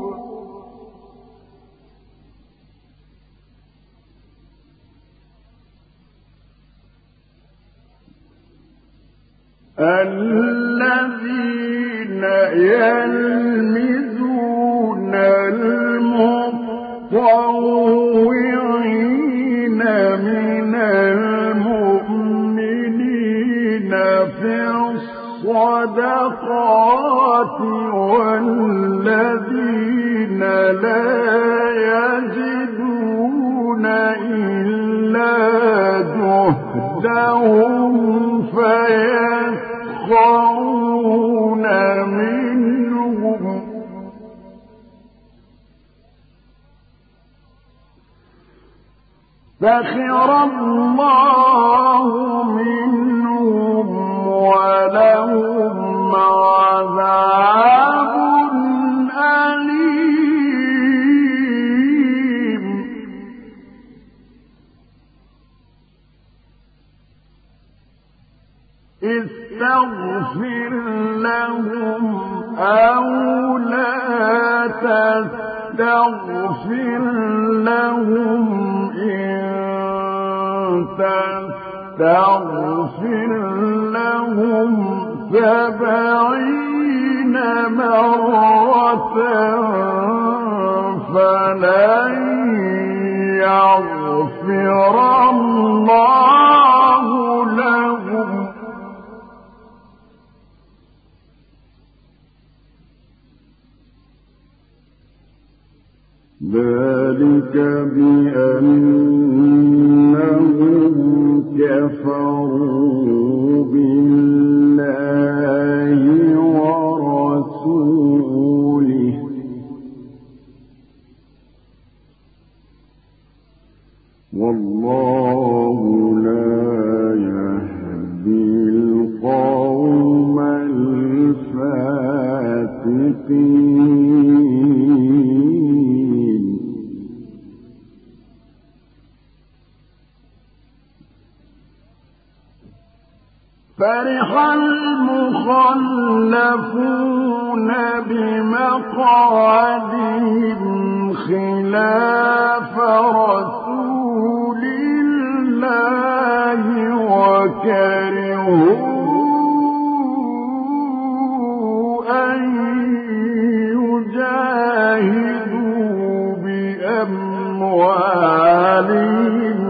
الذين يلمزون المطوعين من المؤمنين في الصدقات والذين لا يجدون إلا جهدهم فيسخرون منهم سخر الله منهم ولهم عذاب أليم استغفر لهم أو لا تستغفر لهم إن تستغفر لهم 70 مرة فلن يغفر الله لهم ذلك بأنهم كفروا بالله ورسوله والله لا يهدي القوم الفاسقين فرح المخلفون بمقعدهم خلاف رسول الله وكرهوا أن يجاهدوا بأموالهم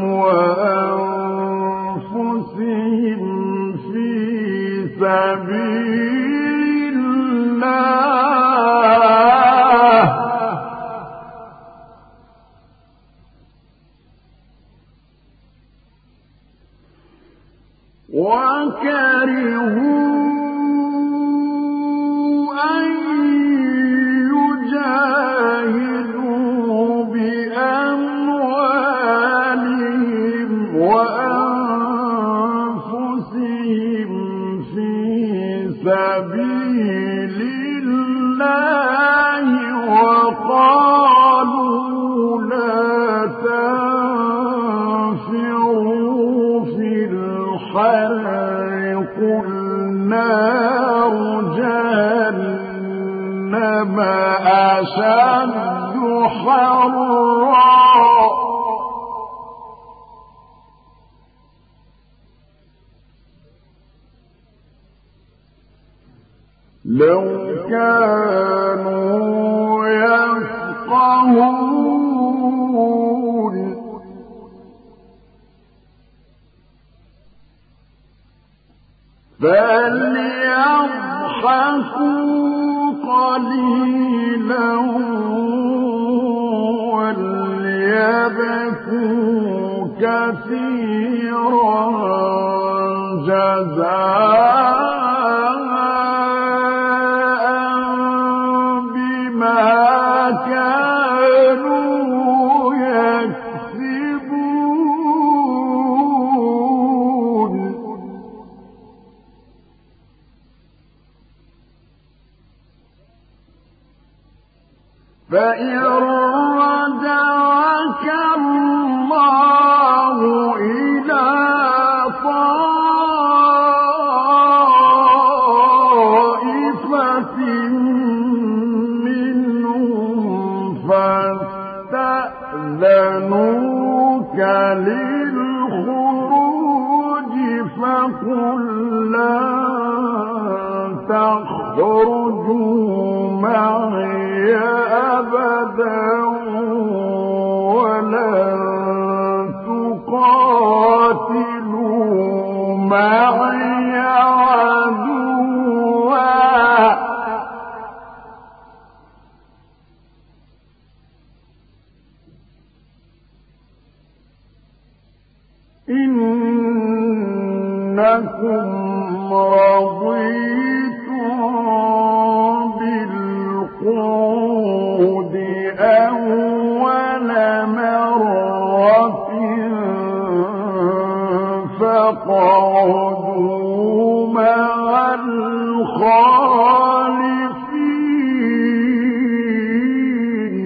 وأنفسهم سبيل الله وكرهوا أن يجاهدوا بأموالهم وأنفسهم سبيل الله وقالوا لا تنفروا في الحر قل نار جهنم أشد حرا لو كانوا يفقهون فليضحكوا قليلا وليبكوا كثيرا جزاء بما فإن رجعك الله إلى طائفة منهم فاستأذنوك للخروج فقل لن تخرجوا معي أبدا ولن تقاتلوا معي عدوا إنكم رضيتم بالقعود أول مرة فاقعدوا مع الخالفين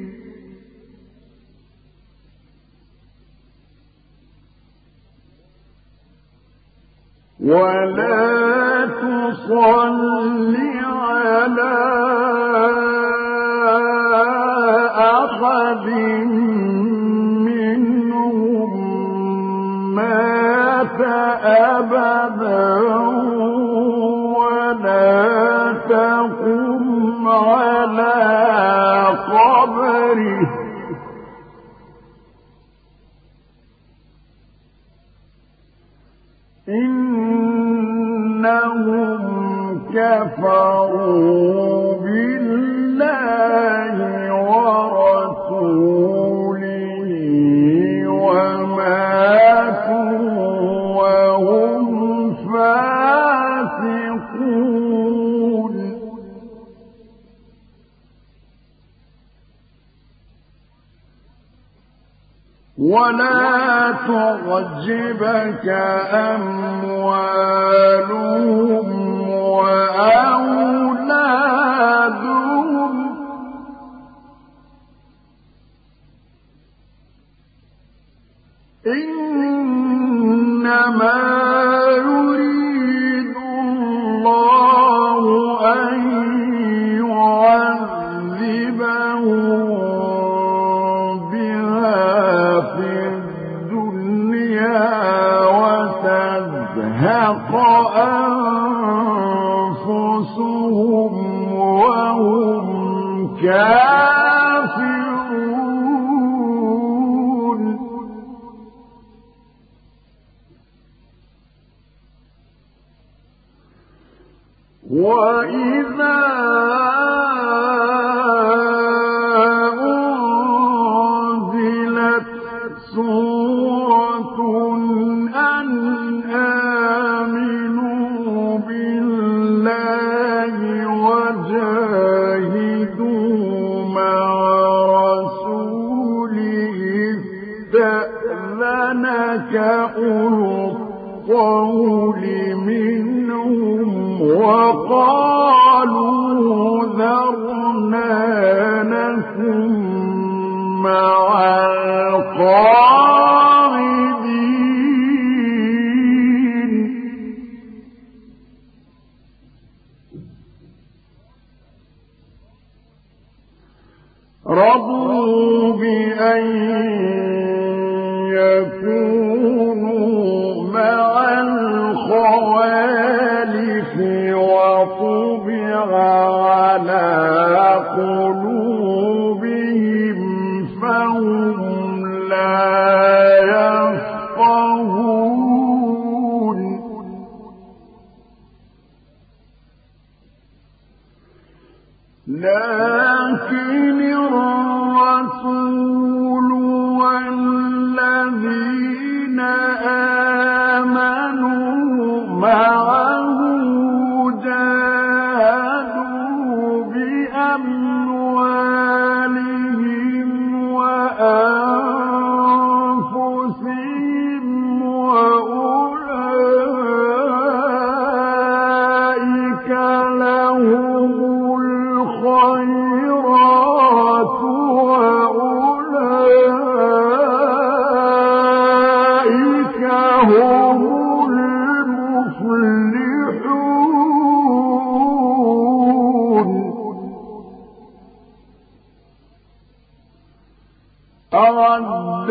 ولا تصل على أحد منهم مات أبدا ولا تقم على قبره إنهم كفروا بالله ورسوله وماتوا وهم فاسقون ولا تعجبك أموالهم وأولادهم إنما يريد الله أن يعذبهم وتزهق أنفسهم وهم كافرون وإذا أنزلت سورة أن آمنوا بالله وجاهدوا مع رسوله استأذنك أولو الطول منهم وقالوا ذرنا نكن مع القاعدين رضوا بأن يكونوا مع الخوالف وطبع على قلوبهم فهم لا يفقهون لكن الرسول والذين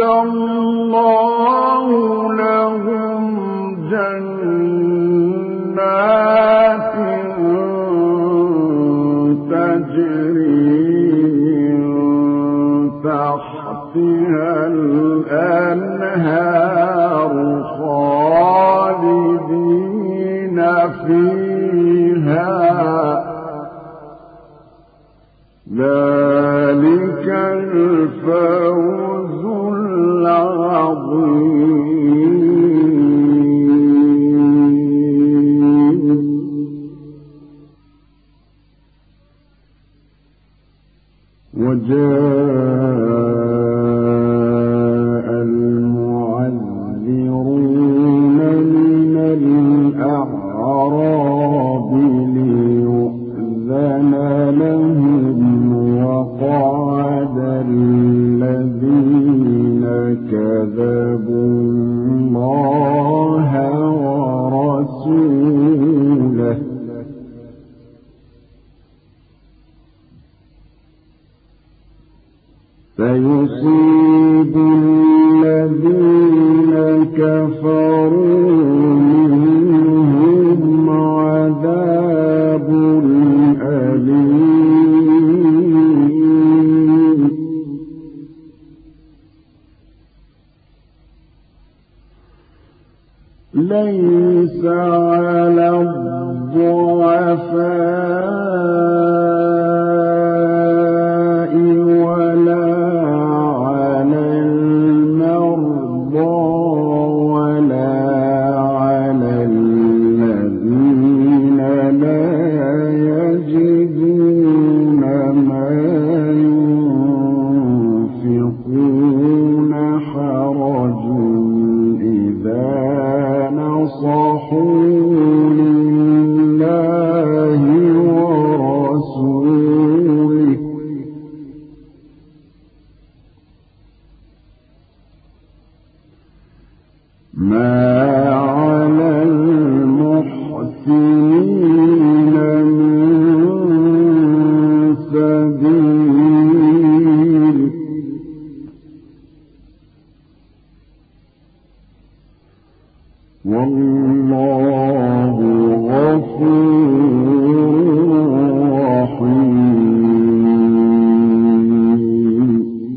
الله لهم جنات تجري من تحتها الأنهار خالدين فيها ذلك الفوز العظيم وجاء المعذرون من الأعراب ليؤذن لهم وقعد الذين كذبوا الله ورسوله سيصيب الذين كفروا منهم عذاب أليم ليس على الضعفاء ولا على المرضى ولا على الذين لا يجدون ما ينفقون حرج إذا نصحوا لله ورسوله ما على المحسنين من سبيل والله غفور رحيم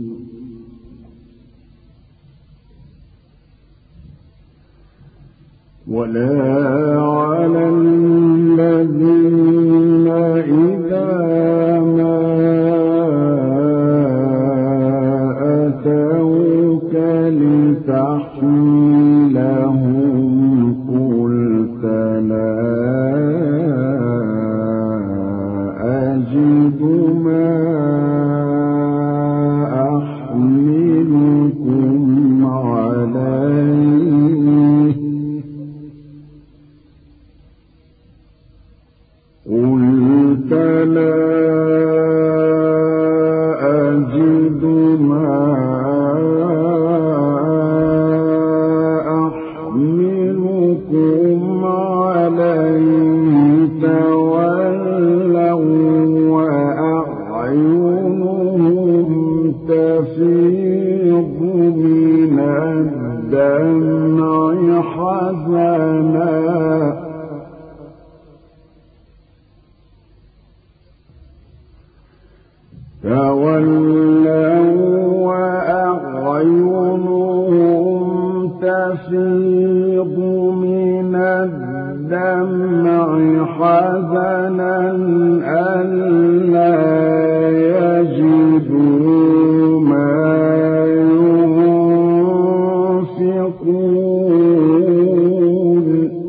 ولا على الذين إذا ما أتوك لتحملهم قلت لا أجد ما أحملكم عليه قلت لا أجد ما أحملكم عليه تولوا وأعينهم تفيض من الدمع حزنا وأعينهم تفيض من الدمع حزنا ألا يجدوا ما ينفقون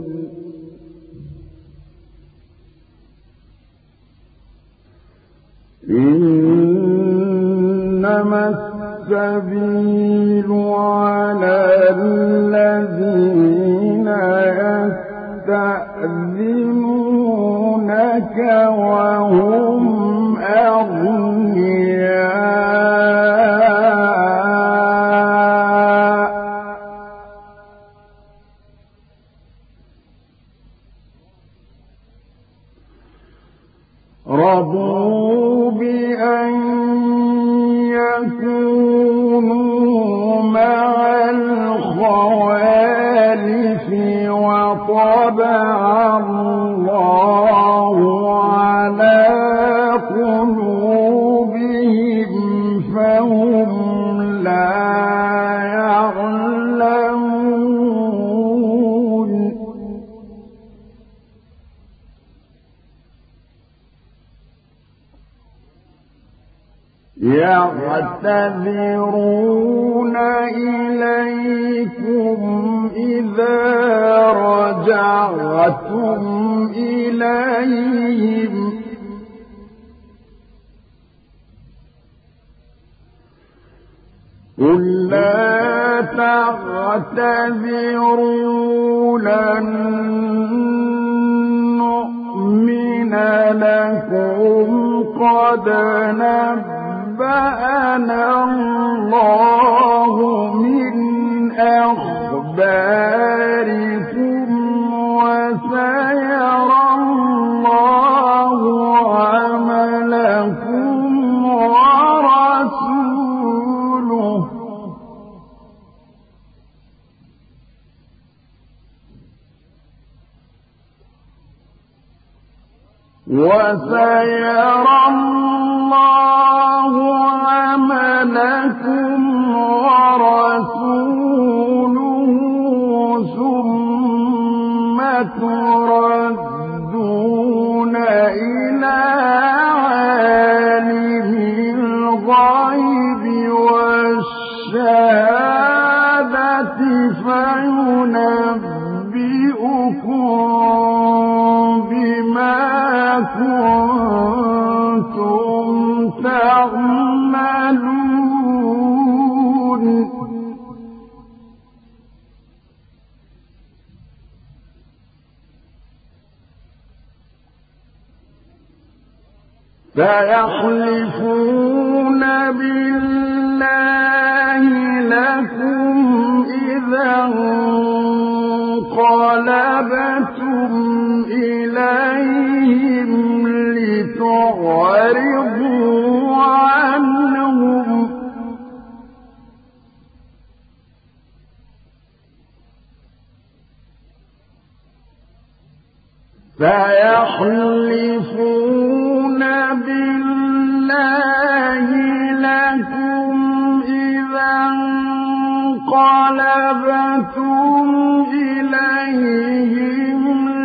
إنما السبيل على الذين يستأذنونك وهم أغنياء رضوا بأن يكونوا مع يعتذرون إليكم إذا رجعتم إليهم قل لا تعتذروا لن نؤمن لكم قد نبأنا الله من أخباركم وسيرى الله عملكم ورسوله ثم تردون إلى عالم الغيب والشهادة فينبئكم بما كنتم تعملون فيحلفون بالله لكم إذا انقلبتم إليهم لتعرضوا عنهم فيحلفون بالله لكم إذا انقلبتم إليهم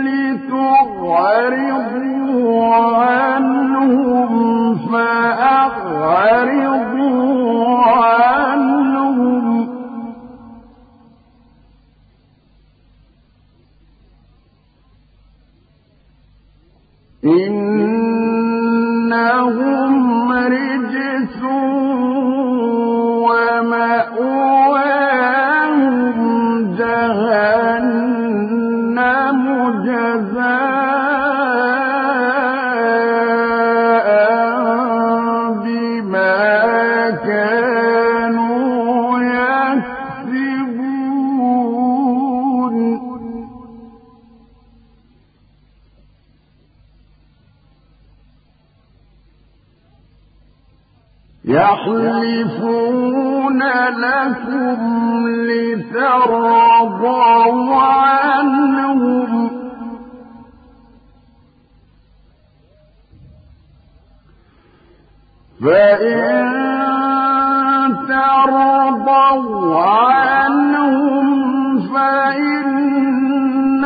لتعرضوا عنهم فأعرضوا عنهم إنهم رجس ومأواهم جهنم جزاء بما كانوا يكسبون يحلفون لكم لترضوا عنهم فإن ترضوا عنهم فإن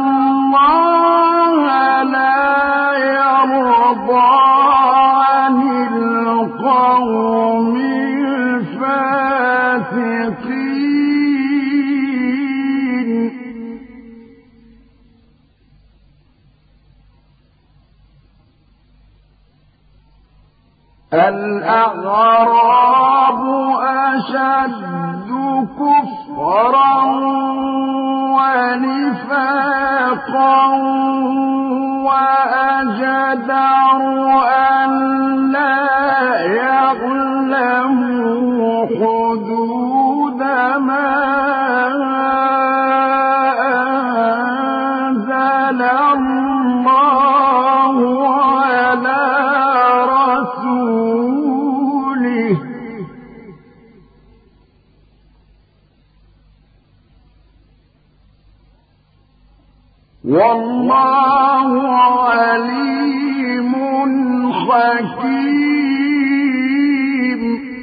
الله لا يرضى عن القوم الفاسقين الأعراب أشد كفرا ونفاقا وأجدر أن لا يعلموا حدود ما أنزل الله على رسوله والله عليم حكيم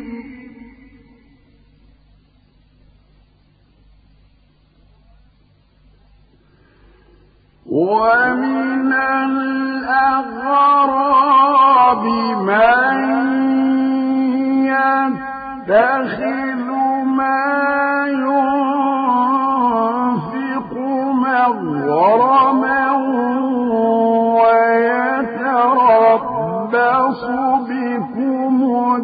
ومن الأغراب من يتخذ ما ينفق مغرما ويتربص بكم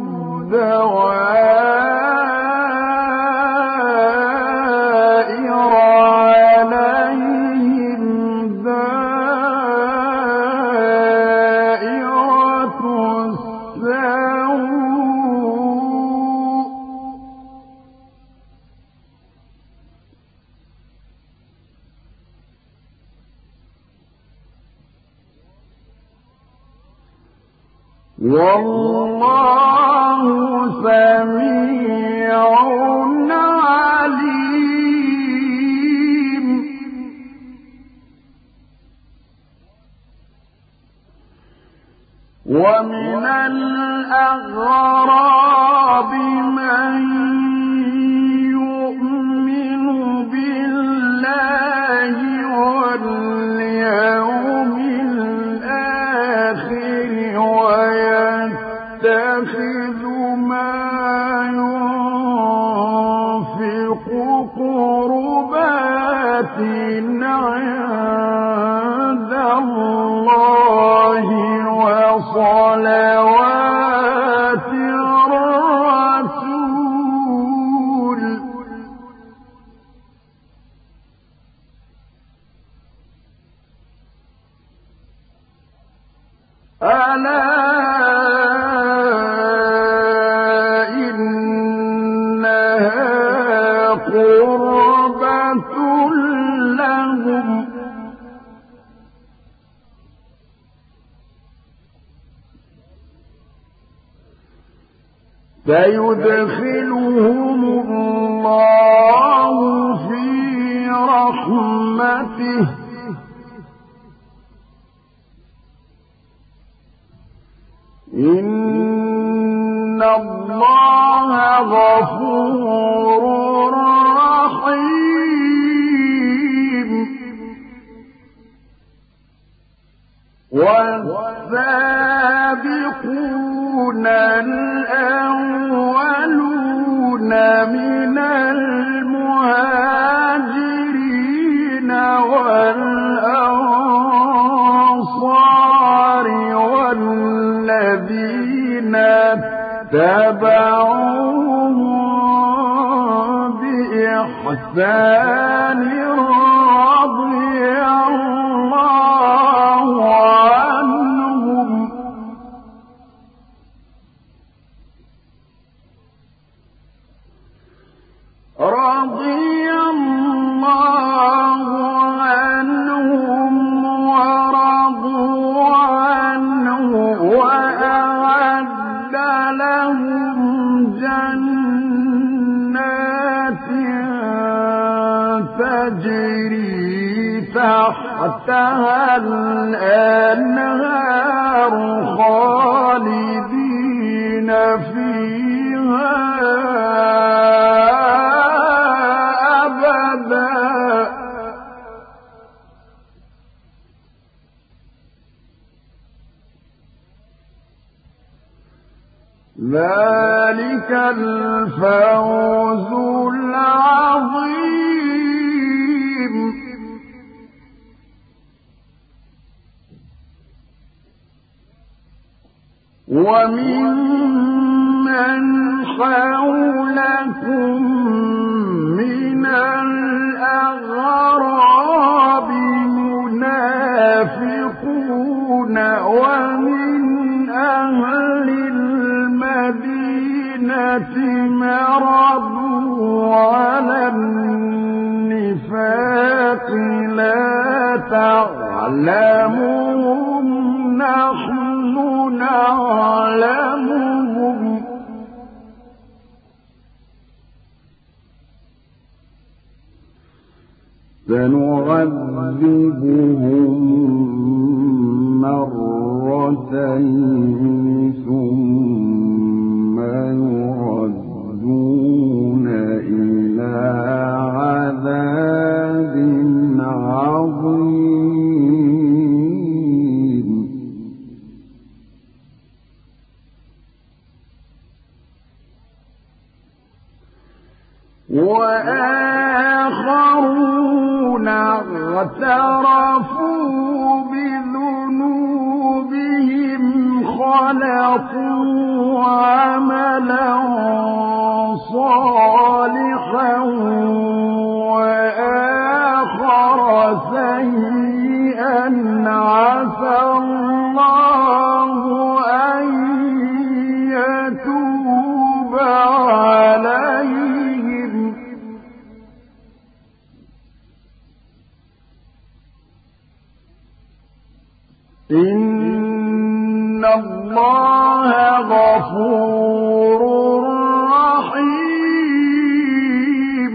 الدوائر عليهم دائرة السوء والله سميع عليم ومن الأغراب من يؤمن بالله واليوم الآخر ويتخذ ما ينفق قربات عند الله وصلوات الرسول ألا إنها قربة لهم فيدخلهم الله في رحمته إن الله غفور رحيم والسابقون الأولون من المهاجرين والأنصار والذين اتبعوهم بإحسان رضي الله عنهم ورضوا عنه وأعد لهم جنات تجري تحتها الأنهار خالدين فيها أبدا ذلك الفوز العظيم وممن حولكم من الأغراب منافقون ومن أهل المدينة مردوا على النفاق لا تعلمهم نحن نعلمهم سنعذبهم مرتين ثم يردون إلى عذاب عظيم اعترفوا بذنوبهم خلقوا عملا صالحا وآخر سيئا عسى الله أن يتوب عليهم إن الله غفور رحيم.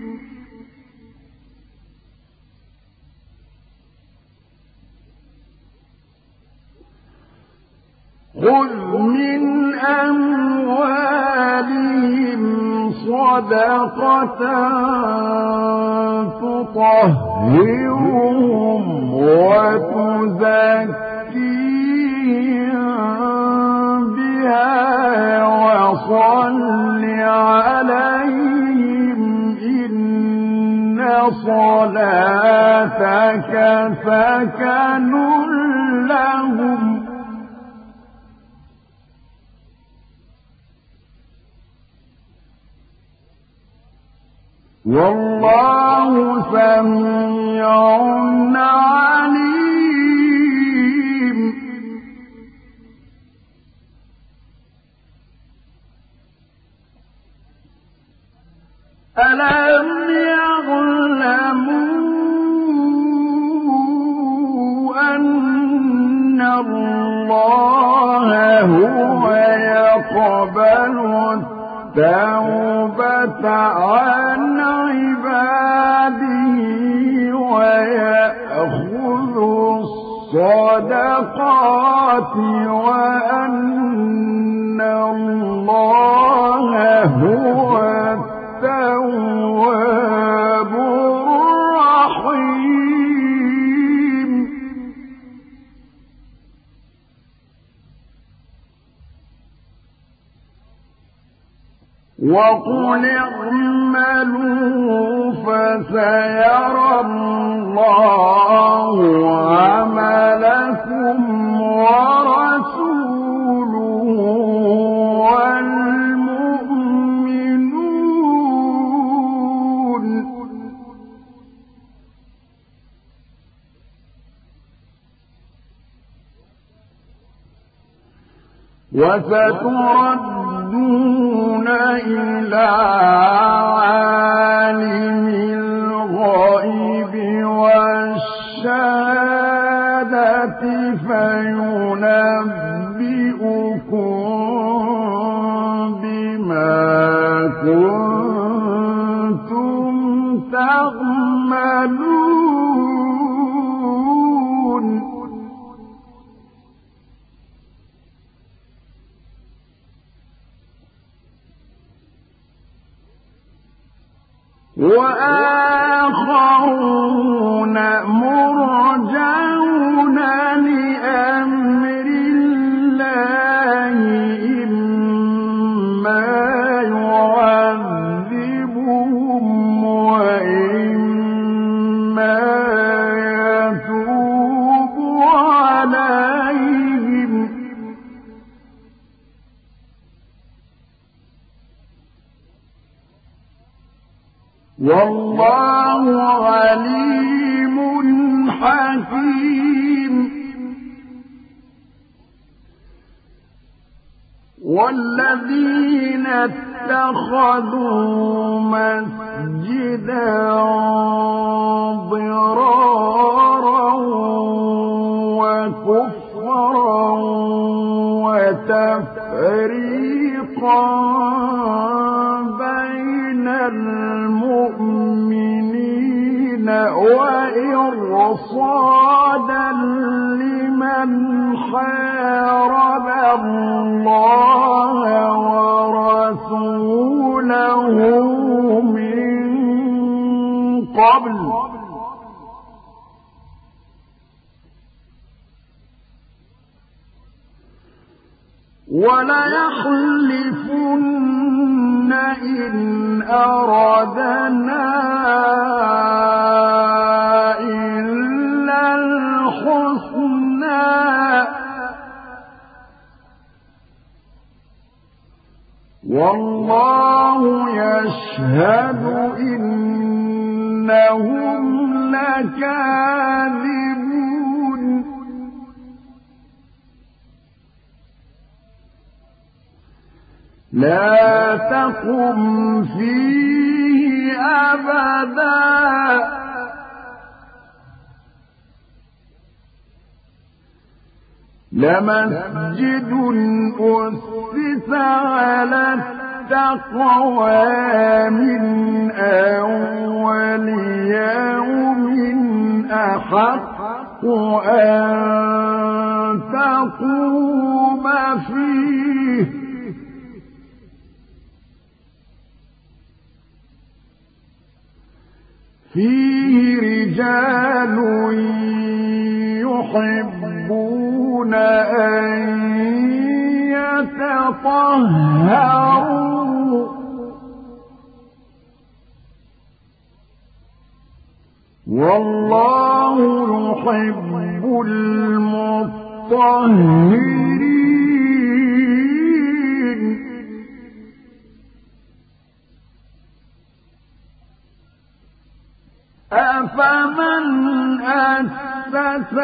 خذ من أموالهم صدقة تطهرهم وتزكيهم بها وصل عليهم إن صلاتك سكن لهم والله سميع عليم. ألم يعلموا أن الله هو يقبل التوبة عن عباده ويأخذ الصدقات وأن الله هو التواب الرحيم. وقل اعملوا فسيرى الله عملكم ورسوله والمؤمنون وستردون إلى عالم الغيب والشهادة فينبئكم بما كنتم تعملون. وآخرون مرجون لأمر الله إما يعذبهم وإما يتوب عليهم والله عليم حكيم. والذين اتخذوا مسجدا ضرارا وكفرا وتفريقا بين المؤمنين وإرصادا لمن حارب الله ورسوله من قبل وليحلفن إن أردنا إنهم لكاذبون لا تقم فيه أبدا لمسجد أسس على التقوى من أول يوم أحق أن تقوم فيه رجال يحبون أن يتطهروا والله يحب المطهرين أفمن أسس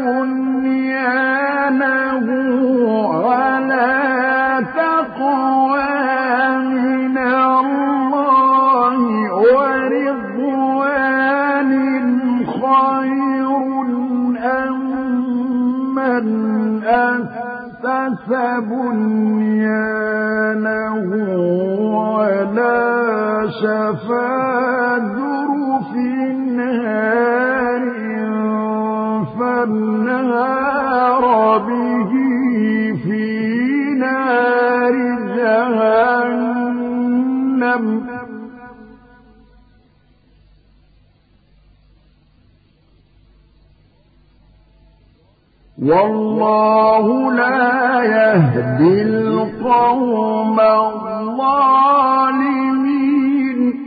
بنيانه على تقوى من الله ورضوان خير أم من أسس بنيانه على شفا جرف نار فانهار به في نار جهنم والله لا يهدي القوم الظالمين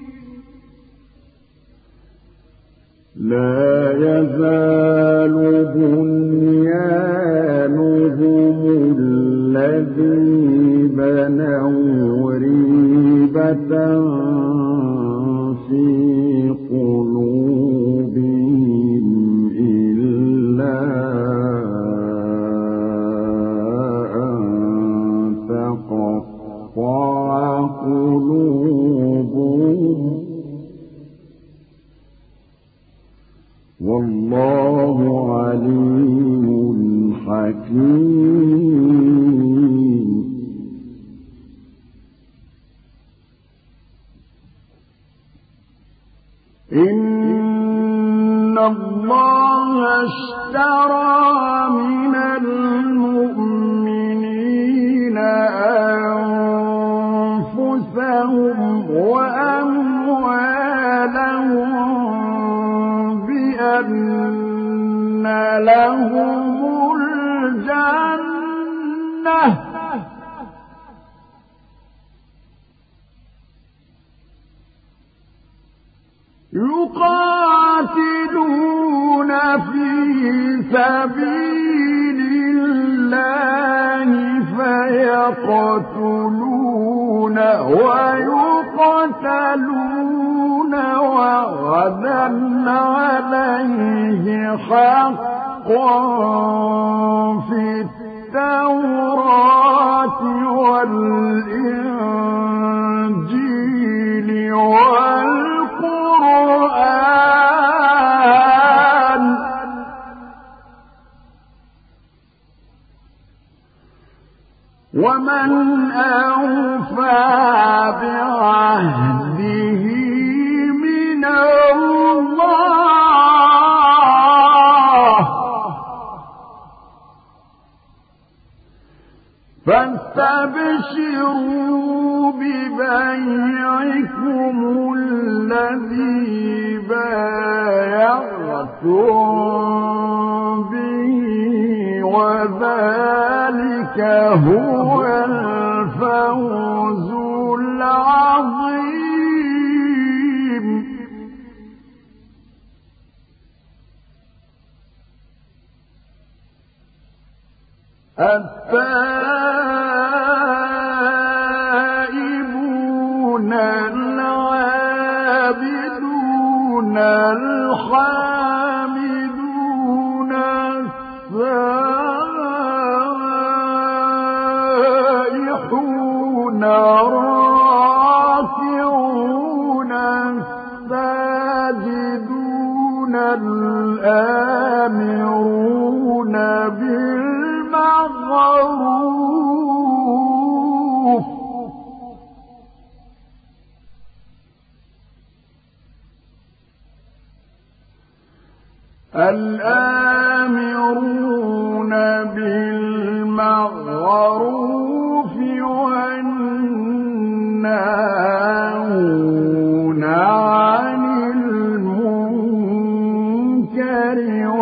لا يزال بنيانهم الذي بنوا ريبة في قلوبهم إلا أن تقطع قلوبهم والله عليم حكيم إن الله اشترى من المؤمنين أنفسهم وأموالهم بأن لهم الجنة يقاتلون في سبيل الله فيقتلون ويقتلون وعدا عليه حقا في التوراة والإنجيل والقرآن ومن أوفى بعهده من الله فاستبشروا ببيعكم الذي بايعتم به وذلك هو الفوز العظيم التائبون العابدون الحامدون السائحون الراكعون الساجدون الآمرون بالمعروف الآمرون بالمعروف والناهون عن المنكر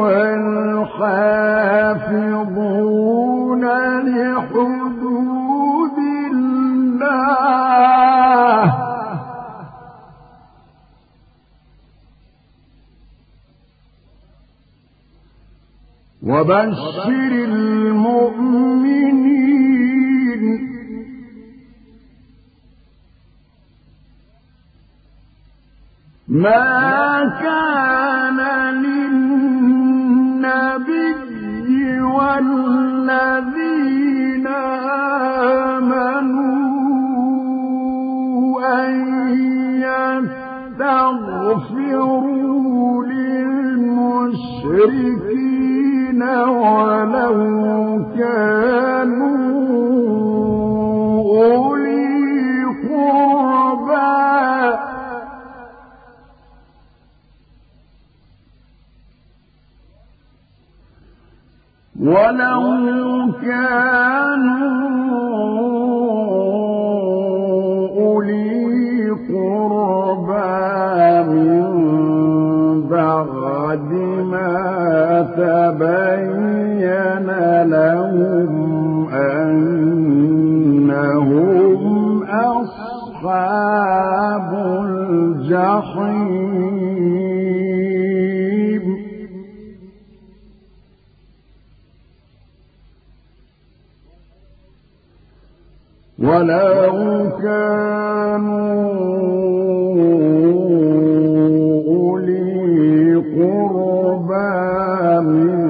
والحافظون لحدود الله وبشر المؤمنين ما كان للنبي والذين آمنوا أن يستغفروا للمشركين ولو كانوا أولي قربى من بعد ما تبين لهم أنهم أصحاب الجحيم ولو كانوا أولي قربى من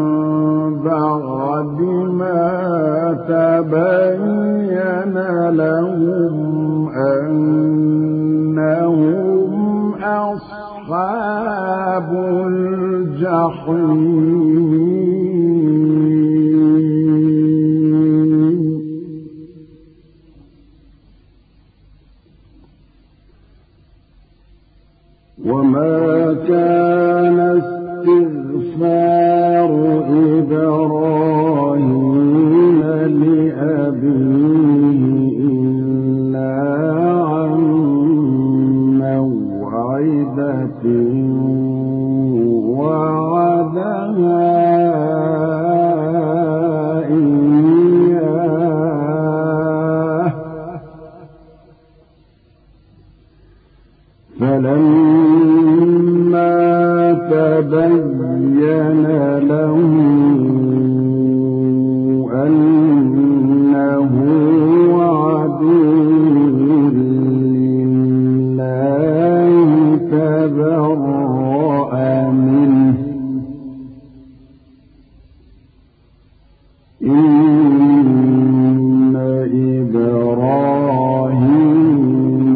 بعد ما تبين لهم أنهم أصحاب الجحيم وما كان استغفار إبراهيم لأبيه إلا عن موعدة وعدها إياه فلما تبين له أنه عدو لله تبرأ منه إن إبراهيم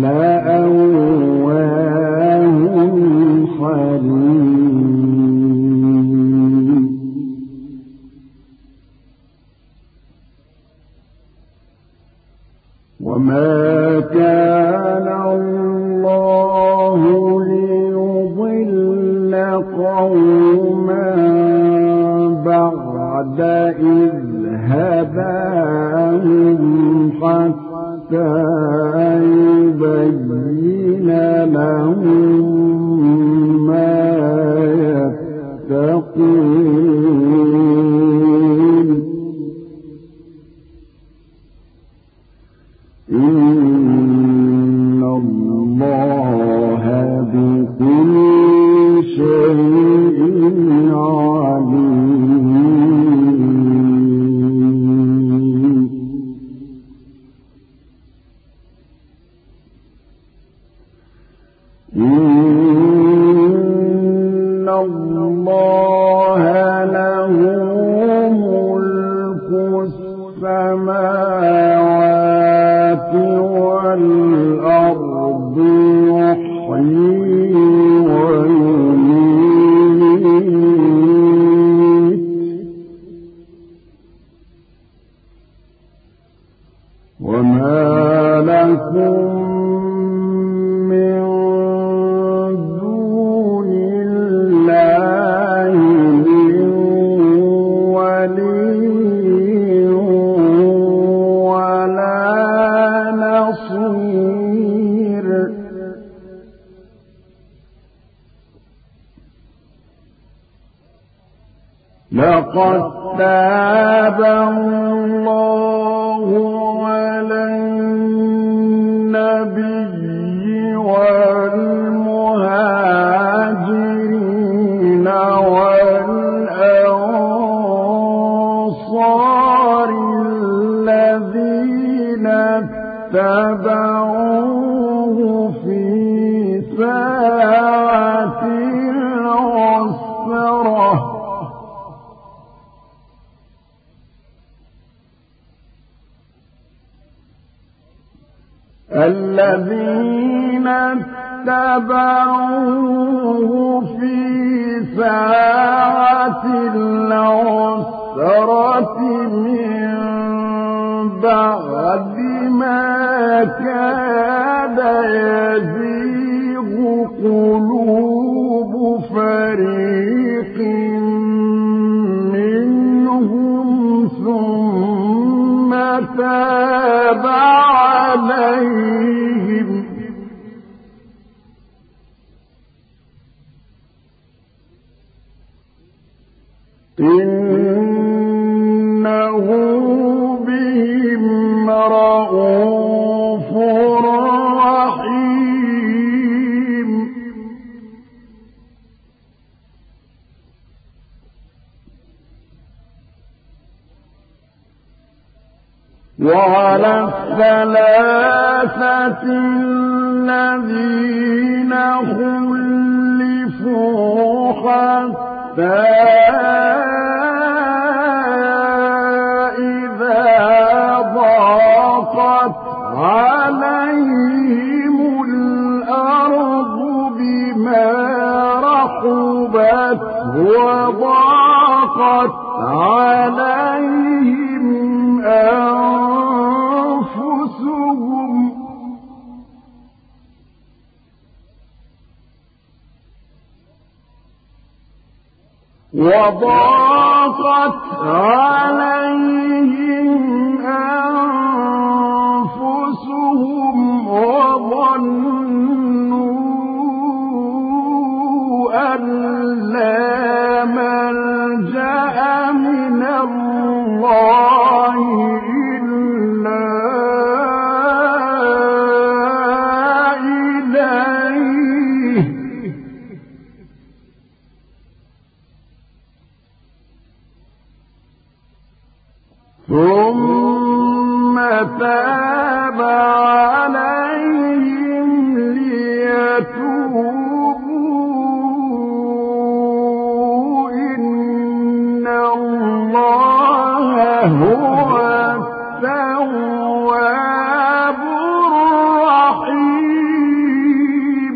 لأواه حليم وما كان الله ليضل قوما بعد إذ هداهم حتى يبين لهم ما يتقون إن الله بكل شيء عليم إن لقد تاب الله على النبي والمهاجرين والأنصار الذين اتبعوه في ساعة العسرة الذين اتبعوه في ساعة العسرة من بعد ما كاد يزيغ قلوب فريق منهم ثم تاب عليهم إنه بهم رءوف رحيم وعلى الثلاثة الذين خلفوا حتى إذا ضاقت عليهم الأرض بما رحبت وضاقت عليهم أنفسهم وظنوا أن لا ملجأ من الله إلا إليه ثم تاب عليهم ليتوبوا إن الله هو التواب الرحيم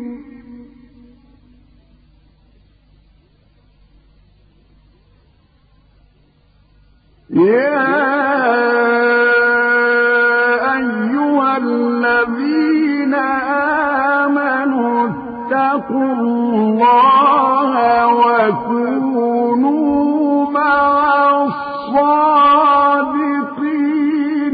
يا أيها الذين آمنوا اتقوا الله وكونوا مع الصادقين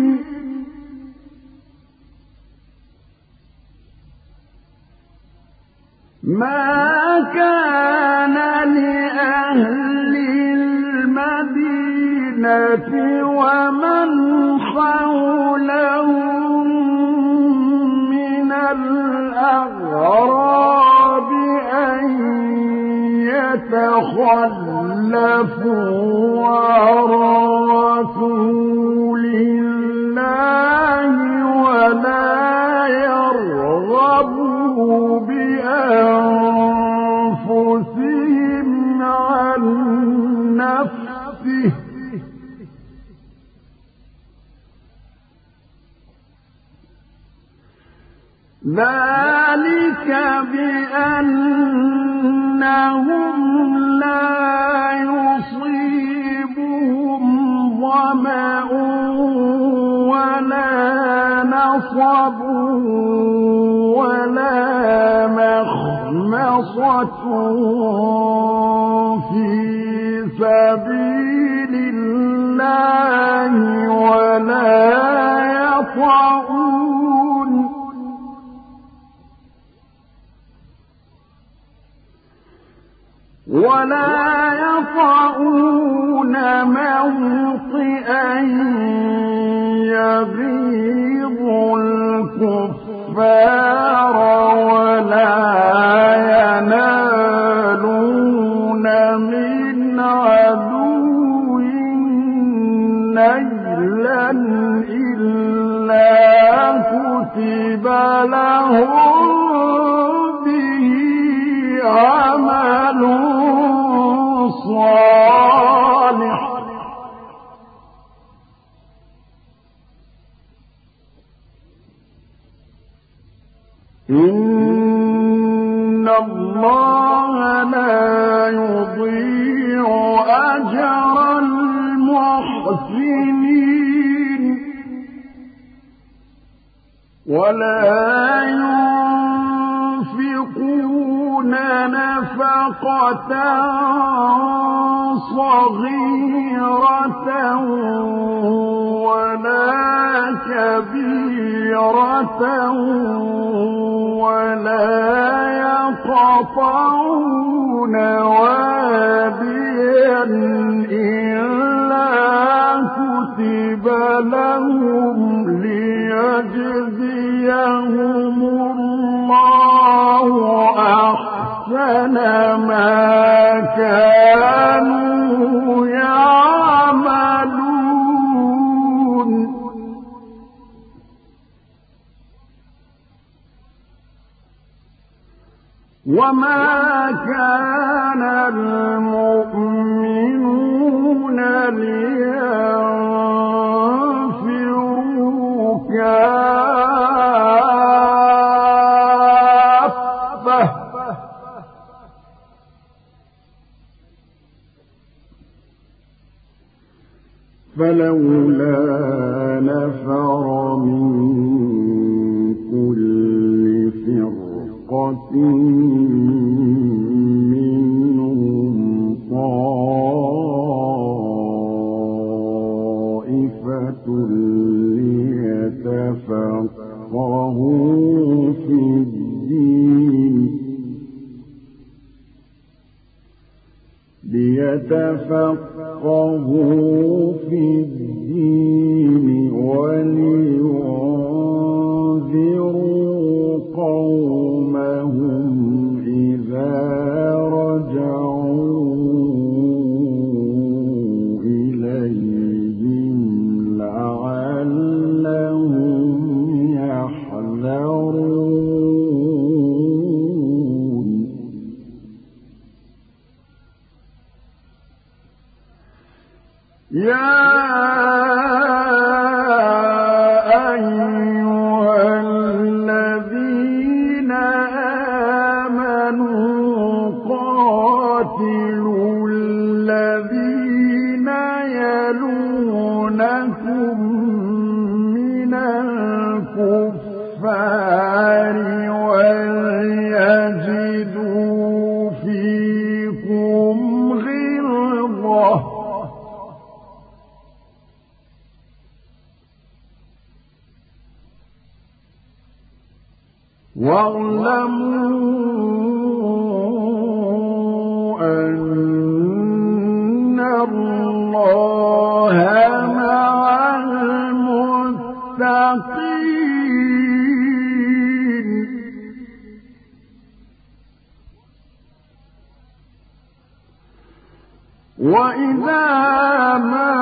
ما كان لأهل المدينة ومن حولهم من الأعراب أن يتخلفوا عن رسول الله ولا يرغبوا بأنفسهم عن نفسه ذلك بأنهم لا يصيبهم ظمأ ولا نصب ولا مخمصة في سبيل الله ولا ولا يطعون موطئا يغيظ الكفار ولا ينالون من عدو نيلا إلا كتب لهم به عمل صالح إن الله لا يضيع أجر المحسنين ولا ينفقون نفقة صغيرة ولا كبيرة ولا يقطعون واديا إلا كتب لهم ليجزيهم الله أحسن ما كانوا يعملون وما كان المؤمنون لينفروا كافة فلولا نفر من كل فرقة منهم طائفة ليتفقهوا في الدين ولينذروا قومهم إذا رجعوا إليهم لعلهم يحذرون يا أيها الذين آمنوا قاتلوا الذين يلونكم من الكفار وليجدوا فيكم غلظة واعلموا أن الله مع المتقين وإذا ما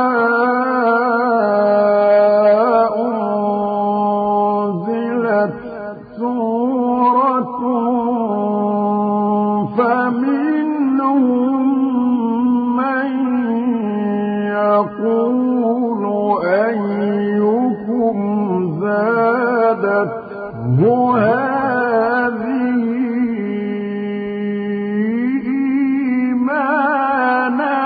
فمنهم من يقول أيكم زادته هذه إيمانا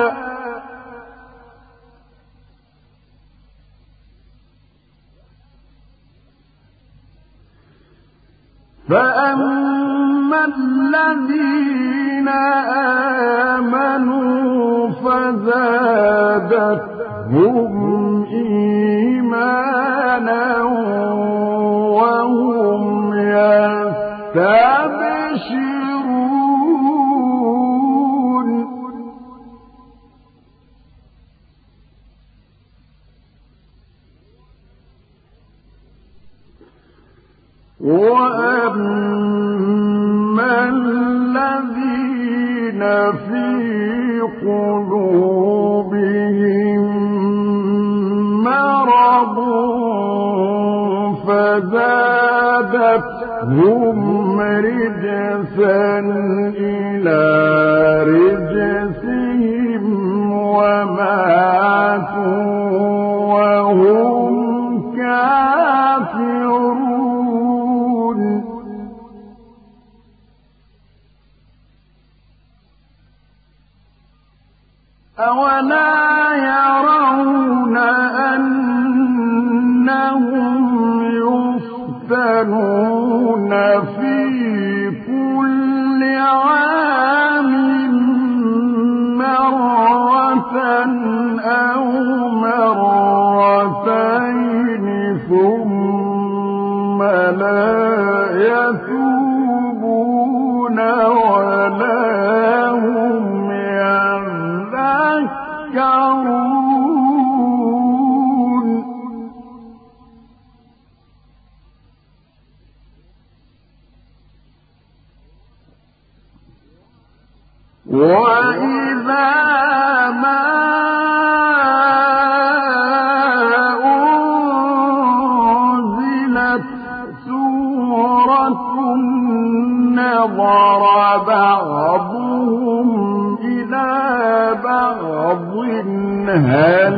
فأما الذين آمنوا فزادتهم إيمانا وهم يستبشرون في قلوبهم مرض فزادتهم رجسا إلى رجسهم وماتوا وهم كافرون. أولا يرون أنهم يفتنون في كل عام مرة أو مرتين ثم لا يتوبون ولا هم يذكرون. وإذا ما أنزلت سورة نظر بعضهم إلى بعض هل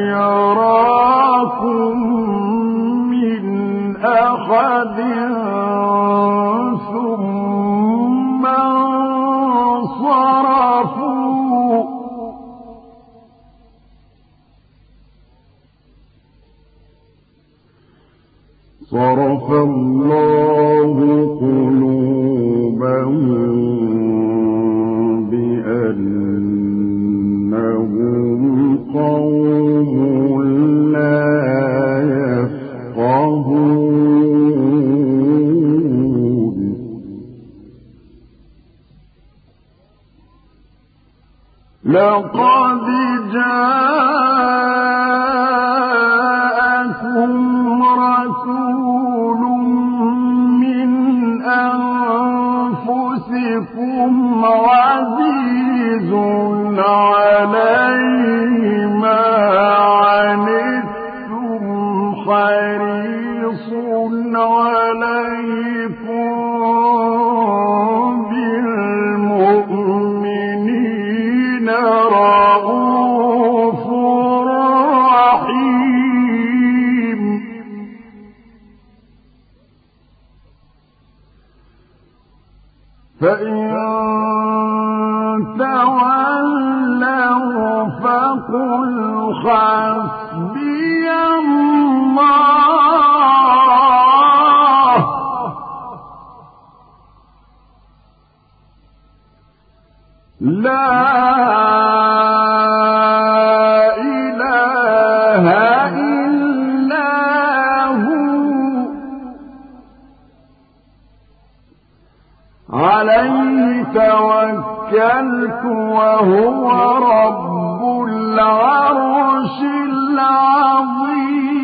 يراكم من أحد ثم انصرفوا. صرف الله قلوبهم بأنهم قوم لا يفقهون. لقد جاءكم رسول من أنفسكم عزيز عليه ما عنتم حريص عليكم بالمؤمنين رؤوف رحيم. فإن تولوا فقل حسبي الله لا إله إلا هو عليه توكلت وهو رب العرش العظيم.